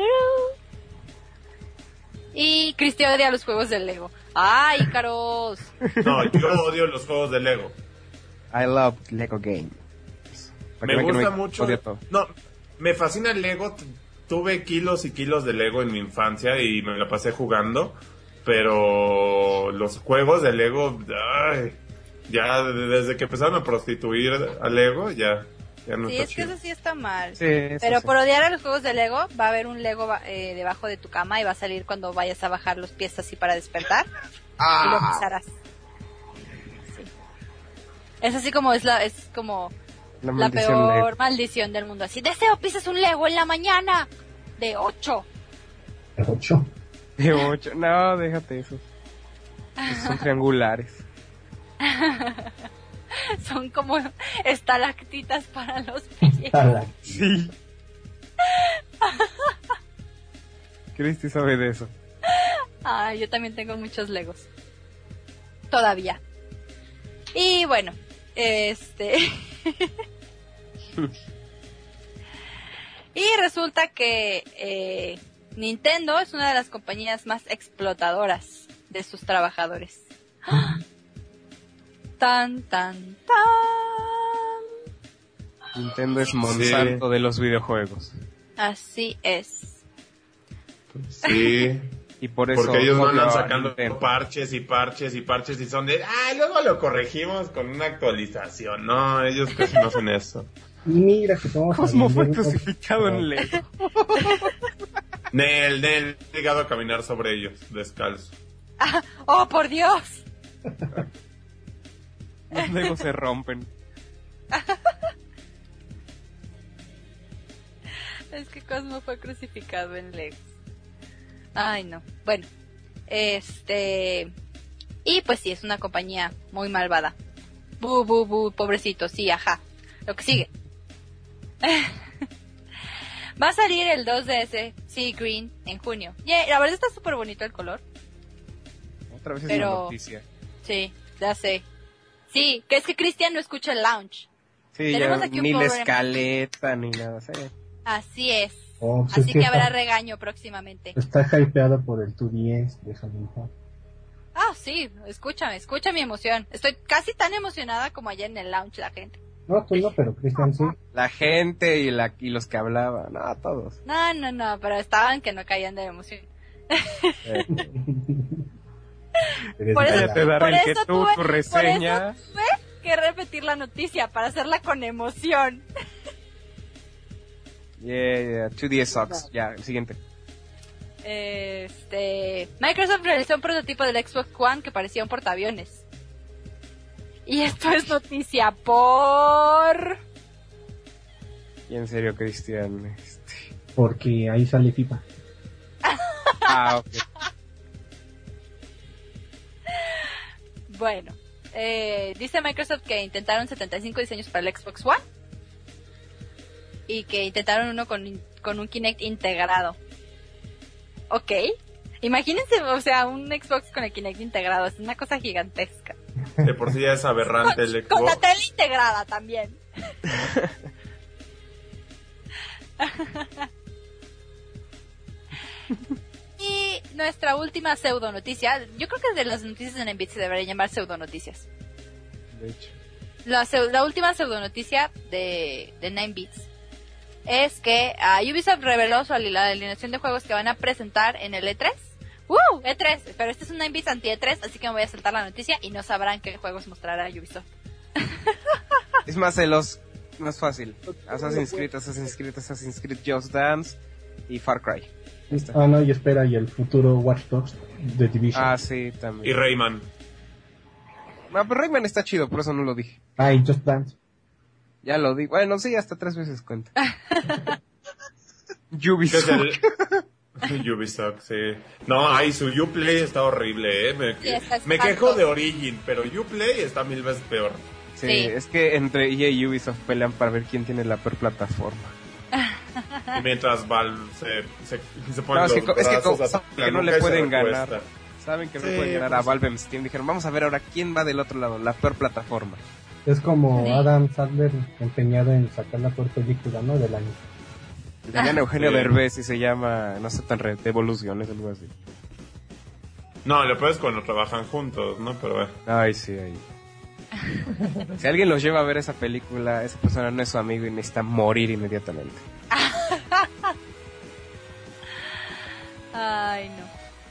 Y Cristian odia los juegos de Lego. ¡Ay, caros! No, yo odio los juegos de Lego. I love Lego Games. Para que Me vean que gusta no mucho. odio todo. No, me fascina el Lego. Tuve kilos y kilos de Lego en mi infancia y me la pasé jugando. Pero los juegos de Lego, ay, ya desde que empezaron a prostituir a Lego, ya no Sí, está es que chido. eso sí está mal. Sí, eso Pero sí. por odiar a los juegos de Lego, va a haber un Lego debajo de tu cama y va a salir cuando vayas a bajar los pies así para despertar. Y lo pisarás. Sí. Es así como es como La la maldición peor Lego. maldición del mundo. Así, deseo pises un Lego en la mañana de 8. 8. De 8. No, déjate eso. Son triangulares. Son como estalactitas para los pies. Sí. Cristi sabe de eso. Yo también tengo muchos Legos. Todavía. Y bueno, y resulta que Nintendo es una de las compañías más explotadoras de sus trabajadores. ¡Ah! Tan, tan, tan. Nintendo es Monsanto de los videojuegos. Así es. Sí. Y por eso Porque ellos no odio andan a sacando Nintendo. parches y son de, luego lo corregimos con una actualización. No, ellos casi no hacen eso. Y mira que vamos Cosmo fue vender crucificado en Lego. Nel, he llegado a caminar sobre ellos, descalzo. ¡Oh, por Dios! Los Legos se rompen. Es que Cosmo fue crucificado en Legos. Ay, no. Bueno, y pues sí, es una compañía muy malvada. Pobrecito, sí, ajá. Lo que sigue. Va a salir el 2DS Sea Green en junio. Yeah, la verdad está súper bonito el color. Otra vez es Pero- una noticia. Sí, ya sé. Sí, que es que Cristian no escucha el lounge. Sí, Tenemos ya aquí un ni la problema. escaleta ni nada. Sí. Así es. Oh, pues Así es que que habrá está- regaño próximamente. Está hypeado por el 2DS, déjame dejar. Sí, escucha mi emoción. Estoy casi tan emocionada como ayer en el lounge la gente. No, tú no, pero Cristian sí. La gente y los que hablaban. No, todos. No, pero estaban que no caían de emoción. Eres Por eso- mala. Cállate, Darrell, por que eso tú, tuve- tu reseña. Tuve que repetir la noticia para hacerla con emoción. Yeah, 2DS sucks. Ya, el siguiente. Microsoft realizó un prototipo del Xbox One que parecía un portaaviones. Y esto es noticia por... Y en serio, Cristian. Porque ahí sale FIFA. Ok. Bueno, dice Microsoft que intentaron 75 diseños para el Xbox One. Y que intentaron uno con un Kinect integrado. Ok. Imagínense, o sea, un Xbox con el Kinect integrado. Es una cosa gigantesca. De por sí ya es aberrante el Con la Xbox. tele integrada también. Y nuestra última pseudo noticia, yo creo que de las noticias en Envid se debería llamar pseudo noticias. De hecho. La última pseudo noticia de 9bits es que Ubisoft reveló la alineación de juegos que van a presentar en el E3. E3, pero este es un 9bits anti E3, así que me voy a saltar la noticia y no sabrán qué juegos mostrará Ubisoft. Es más más fácil. Assassin's Creed, Just Dance y Far Cry. Está. No, y espera, y el futuro Watch Dogs de Division. Sí, Y también. Rayman. No, pero Rayman está chido, por eso no lo dije. Y Just Dance. Ya lo di. Bueno, sí, hasta 3 veces cuenta. Que es Ubisoft. el Ubisoft, sí. No, su Uplay está horrible, Sí, está Me espantoso. quejo de Origin, pero Uplay está 1000 veces peor. Sí, Sí. es que entre EA y Ubisoft pelean para ver quién tiene la peor plataforma. Y mientras Valve se pone No, los es que brazos saben hasta la que no nuca le y se pueden recuesta. ganar. Saben que no Sí, le pueden ganar pues a Valve en Steam. Dijeron, vamos a ver ahora quién va del otro lado, la peor plataforma. Es como Sí. Adam Sandler empeñado en sacar la peor película, ¿no? Del año. Le llaman Eugenio Sí. Derbez y se llama, no sé tan Devoluciones, algo así. No, lo peor es cuando trabajan juntos, ¿no? Pero bueno. Ay, sí, ahí. Si alguien los lleva a ver esa película, esa persona no es su amigo y necesita morir inmediatamente. Ay, no.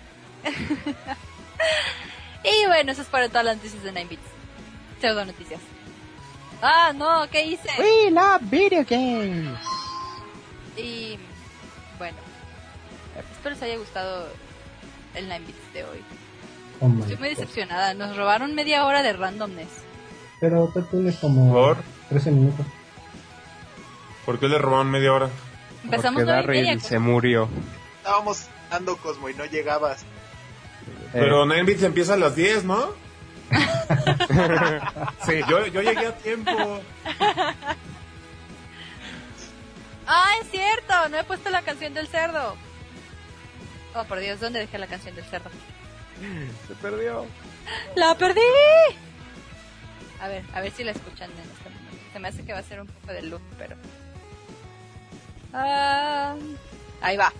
Y bueno, esas fueron todas las noticias de 9bits. Pseudo noticias. Ah, no, ¿qué hice? We love video games. Y bueno, espero les haya gustado el 9bits de hoy. Oh my Estoy muy God. decepcionada, nos robaron media hora de randomness. Pero tú tienes como ¿Por? 13 minutos. ¿Por qué le robaron media hora? Empezamos Porque 9:30. Darryl se murió. Estábamos dando Cosmo y no llegabas. Pero 9bits empieza a las 10, ¿no? Sí. Yo llegué a tiempo. Ah, es cierto, no he puesto la canción del cerdo. Oh, por Dios, ¿dónde dejé la canción del cerdo? Se perdió. ¡La perdí! A ver si la escuchan en este momento. Se me hace que va a ser un poco de loop, pero... Ah, ahí va.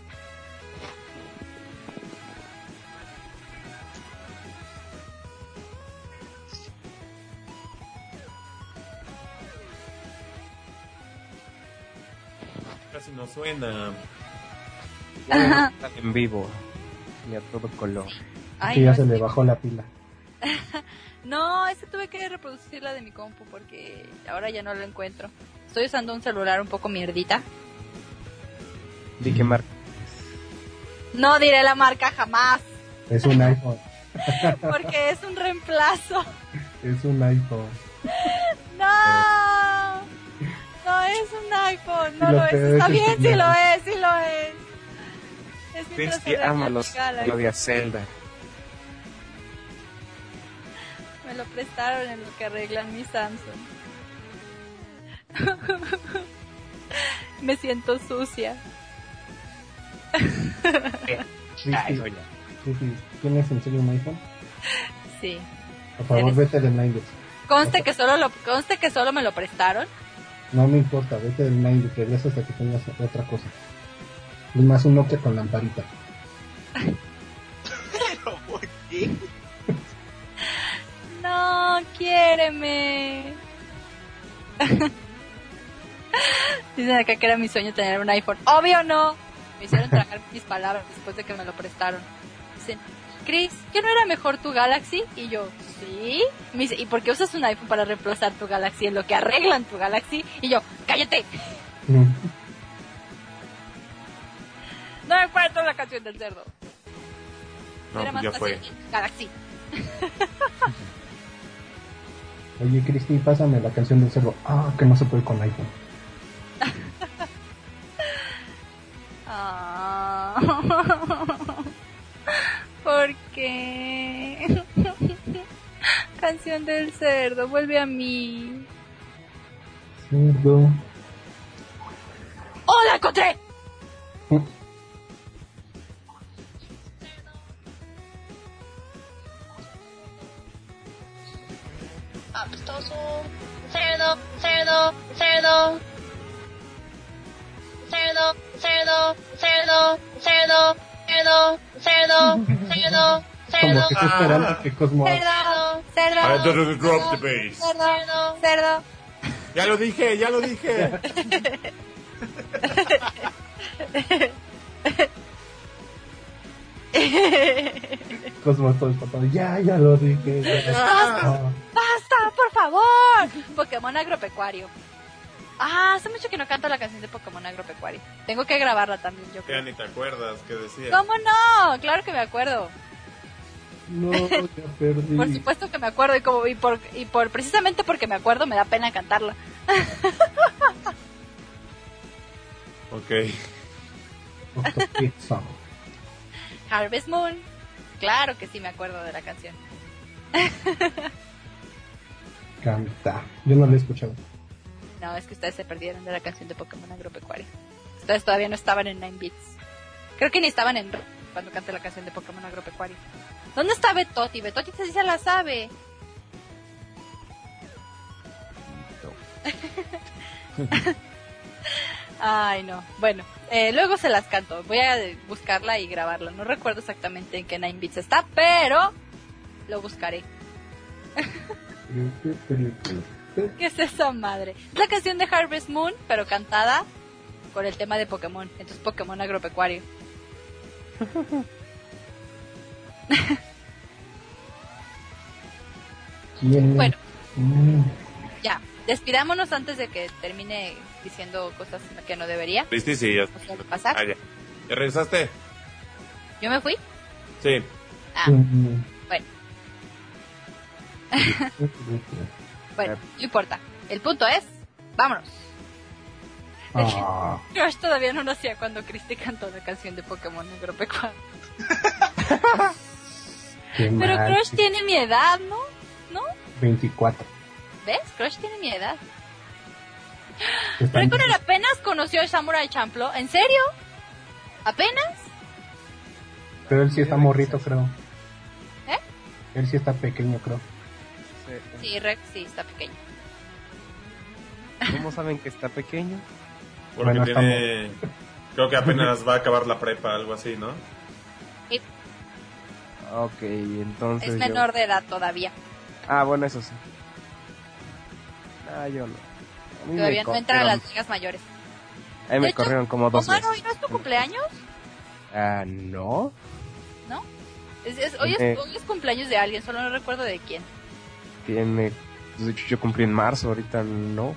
Casi no suena. Está en vivo. Y a todo color. Ay, Que ya no, se es le que- bajó la pila. No, ese tuve que reproducirla de mi compu porque ahora ya no lo encuentro. Estoy usando un celular un poco mierdita. Di que marca. No diré la marca jamás, Es un iPhone. porque es un reemplazo. Es un iPhone. No, no es un iPhone, no Sí lo lo es. es, Está es bien, un sí lo iPhone. es, sí lo es. Es mi Tienes que trasera ama los Galaxy. odia Zelda. Me lo prestaron en lo que arreglan mi Samsung. Me siento sucia. Sí, ¿tienes en serio un iPhone? Sí. Por favor, Eres- vete del 9bits. Conste que solo me lo prestaron. No me importa, vete del 9bits. Regresa hasta que tengas otra cosa. Es más, un Nokia con lamparita. Pero, ¿por qué? No, quiéreme. Dicen acá que era mi sueño tener un iPhone. Obvio no. Me hicieron tragar mis palabras después de que me lo prestaron. Dicen, Chris, ¿qué no era mejor tu Galaxy? Y yo, sí. Me dice, ¿y por qué usas un iPhone para reemplazar tu Galaxy en lo que arreglan tu Galaxy? Y yo, cállate. No encuentro la canción del cerdo. No, Era pues más ya fue. fácil Galaxy. Oye, Cristi, pásame la canción del cerdo. Ah, que no se puede con iPhone. Ah. ¿Por qué? Canción del cerdo, vuelve a mí. Cerdo. ¡Oh, la encontré! Apestoso. Cerdo, cerdo, cerdo. Cerdo, cerdo, cerdo, cerdo, cerdo, cerdo, cerdo, Como que estoy esperando que Cosmo... cerdo, cerdo, I don't drop the bass. cerdo, cerdo. Ya lo dije, ya lo dije. Cosmo todo espantado. Ya lo dije. Ah, ¡Basta, por favor! Pokémon agropecuario. Ah, hace mucho que no canto la canción de Pokémon agropecuario. Tengo que grabarla también, yo Ya creo. ni te acuerdas qué decía. ¿Cómo no? Claro que me acuerdo. no, ya perdí. Por supuesto que me acuerdo y por precisamente porque me acuerdo me da pena cantarla. Ok. Octopizza. Harvest Moon. Claro que sí me acuerdo de la canción. Canta. Yo no la he escuchado. No, es que ustedes se perdieron de la canción de Pokémon agropecuario. Ustedes todavía no estaban en 9bits. Creo que ni estaban en cuando canté la canción de Pokémon agropecuario. ¿Dónde está Betoti? Betoti sí se la sabe. Ay, no. Bueno, luego se las canto. Voy a buscarla y grabarla. No recuerdo exactamente en qué 9bits está, pero lo buscaré. ¿Qué es esa madre? Es la canción de Harvest Moon, pero cantada con el tema de Pokémon. Entonces Pokémon agropecuario. ¿Quién? Bueno. Ya, despidámonos antes de que termine diciendo cosas que no debería. ¿Viste? Sí, ya. O sea, de pasar. Ah, ya. ¿Ya regresaste? ¿Yo me fui? Sí. Ah, bueno. Bueno, no importa. El punto es, vámonos. Crush todavía no nacía cuando Christy cantó la canción de Pokémon Agropecuario. Pero Crush tiene mi edad, ¿no? ¿No? 24. ¿Ves? Crush tiene mi edad. Reconer apenas conoció a Samurai Champloo. ¿En serio? ¿Apenas? Pero él sí está morrito, creo. ¿Eh? Él sí está pequeño, creo. Sí, Rex sí está pequeño. ¿Cómo saben que está pequeño? Porque Bueno, tiene... Creo que apenas va a acabar la prepa, algo así, ¿no? Sí, Ok, entonces es menor de edad todavía. Ah, bueno, eso sí. Yo no. A mí Todavía me no entra a corrieron. las ligas mayores. Ahí me De hecho, corrieron como 2 Omar, veces. ¿hoy no es tu cumpleaños? No. ¿No? Hoy es cumpleaños de alguien, solo no recuerdo de quién. De hecho, yo cumplí en marzo, ahorita no.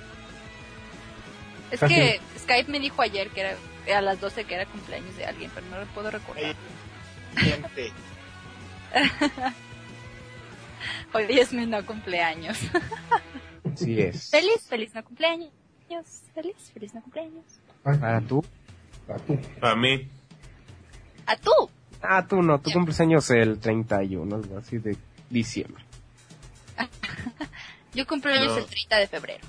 Es Casi. que Skype me dijo ayer que era a las 12 que era cumpleaños de alguien, pero no lo puedo recordar. Gente. Hoy es mi no cumpleaños. Sí es. Feliz no cumpleaños. Feliz no cumpleaños. ¿Para tú? Para mí. ¿A tú? Tú no. Tu cumples años el 31, algo así de diciembre. Yo cumplo años No. el 30 de febrero.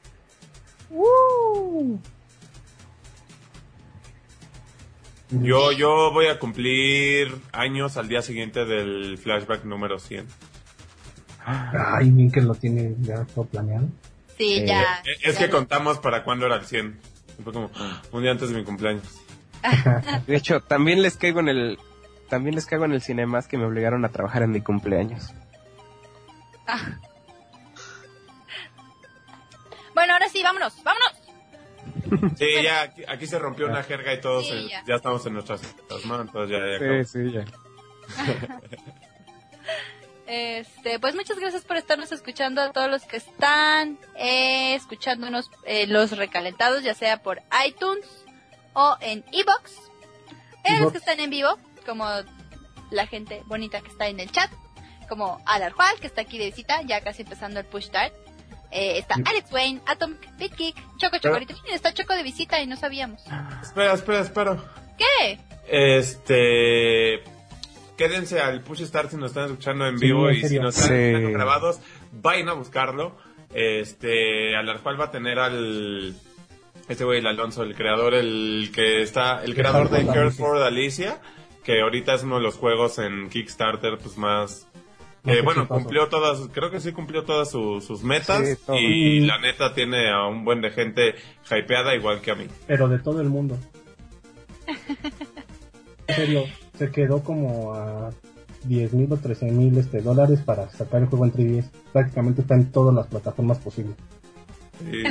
Yo voy a cumplir años al día siguiente del flashback número 100. Ay, bien que lo tiene ya todo planeado. Sí, ya. Es ya que contamos para cuándo era el 100. Fue como un día antes de mi cumpleaños. De hecho, también les caigo en el Cinemas que me obligaron a trabajar en mi cumpleaños. Bueno, ahora sí, vámonos. Sí, ya aquí se rompió una jerga y todos Sí, ya estamos en nuestras casas, ¿no? Entonces ya acabó. Sí, ya. Pues muchas gracias por estarnos escuchando, a todos los que están escuchándonos los recalentados, ya sea por iTunes o en iVoox. Los que están en vivo, como la gente bonita que está en el chat, como Alarjual, que está aquí de visita, ya casi empezando el push start. Está Alex Wayne, Atom, BitGeek, Choco Chocorito. Miren, está Choco de visita y no sabíamos. Espera. ¿Qué? Quédense al Push Start si nos están escuchando en Sí, vivo en y si serio. nos están Sí. escuchando grabados, vayan a buscarlo. Alarjual va a tener al el Alonso, el creador, el creador de Hereford Alicia, que ahorita es uno de los juegos en Kickstarter pues más bueno, cumplió creo que sí cumplió todas sus metas, Sí, todo. y la neta tiene a un buen de gente hypeada igual que a mí. Pero de todo el mundo. En serio, se quedó como a 10,000 o 13,000 dólares para sacar el juego en 3DS. Prácticamente está en todas las plataformas posibles. Sí.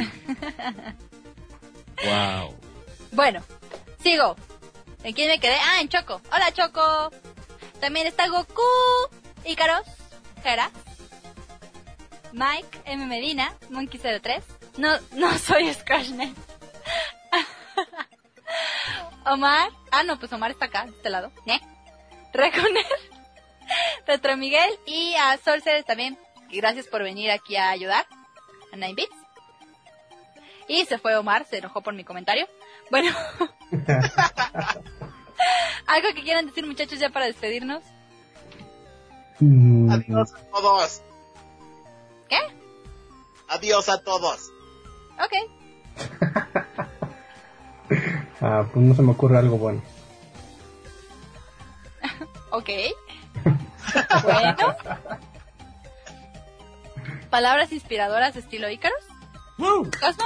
Wow. Bueno, sigo. ¿En quién me quedé? En Choco. Hola, Choco. También está Goku, Ícaros, Jera, Mike, M. Medina, Monkey03. No soy Scratchnet. Omar. No, pues Omar está acá, de este lado. Reconer, Retro Miguel y a Sorcerer también. Y gracias por venir aquí a ayudar a 9bits. Y se fue Omar, se enojó por mi comentario. Bueno. ¿Algo que quieran decir, muchachos, ya para despedirnos? Adiós a todos. ¿Qué? Adiós a todos. Ok. Pues no se me ocurre algo bueno. Ok. Bueno. Palabras inspiradoras estilo Ícaros. ¿Cosmo?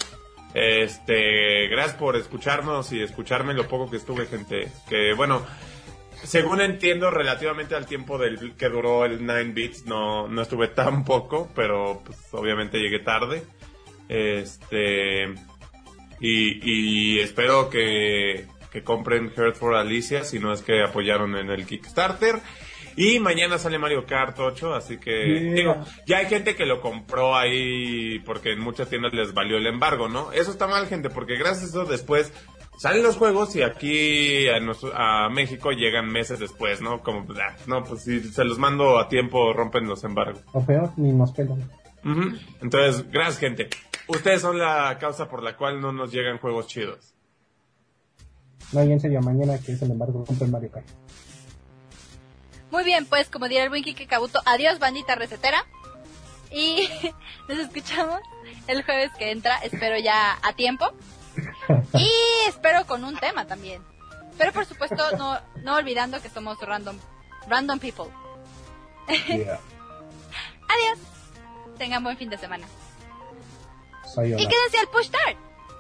Gracias por escucharnos y escucharme lo poco que estuve, gente. Que bueno, según entiendo, relativamente al tiempo que duró el 9bits, no estuve tan poco, pero pues obviamente llegué tarde. Y espero que que compren Heart for Alicia, si no es que apoyaron en el Kickstarter. Y mañana sale Mario Kart 8, así que digo, ya hay gente que lo compró ahí porque en muchas tiendas les valió el embargo, ¿no? Eso está mal, gente, porque gracias a eso después salen los juegos y aquí a México llegan meses después, ¿no? Como, no, pues si se los mando a tiempo rompen los embargos. O peor, ni nos pelan. Entonces, gracias, gente. Ustedes son la causa por la cual no nos llegan juegos chidos. No, y en serio, mañana que es el embargo, compren Mario Kart. Muy bien, pues como diría el buen Kike Kabuto, adiós bandita recetera. Y nos escuchamos el jueves que entra, espero ya a tiempo. Y espero con un tema también. Pero por supuesto no olvidando que somos random people. Yeah. Adiós. Tengan buen fin de semana. Sayonara. Y quédense al Push Start.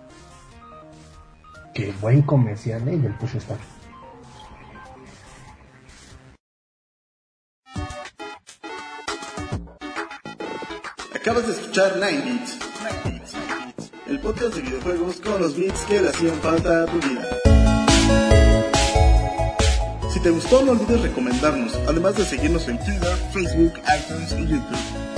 Qué buen comercial, del Push Start. Acabas de escuchar 9 Bits, el podcast de videojuegos con los beats que le hacían falta a tu vida. Si te gustó, no olvides recomendarnos, además de seguirnos en Twitter, Facebook, iTunes y YouTube.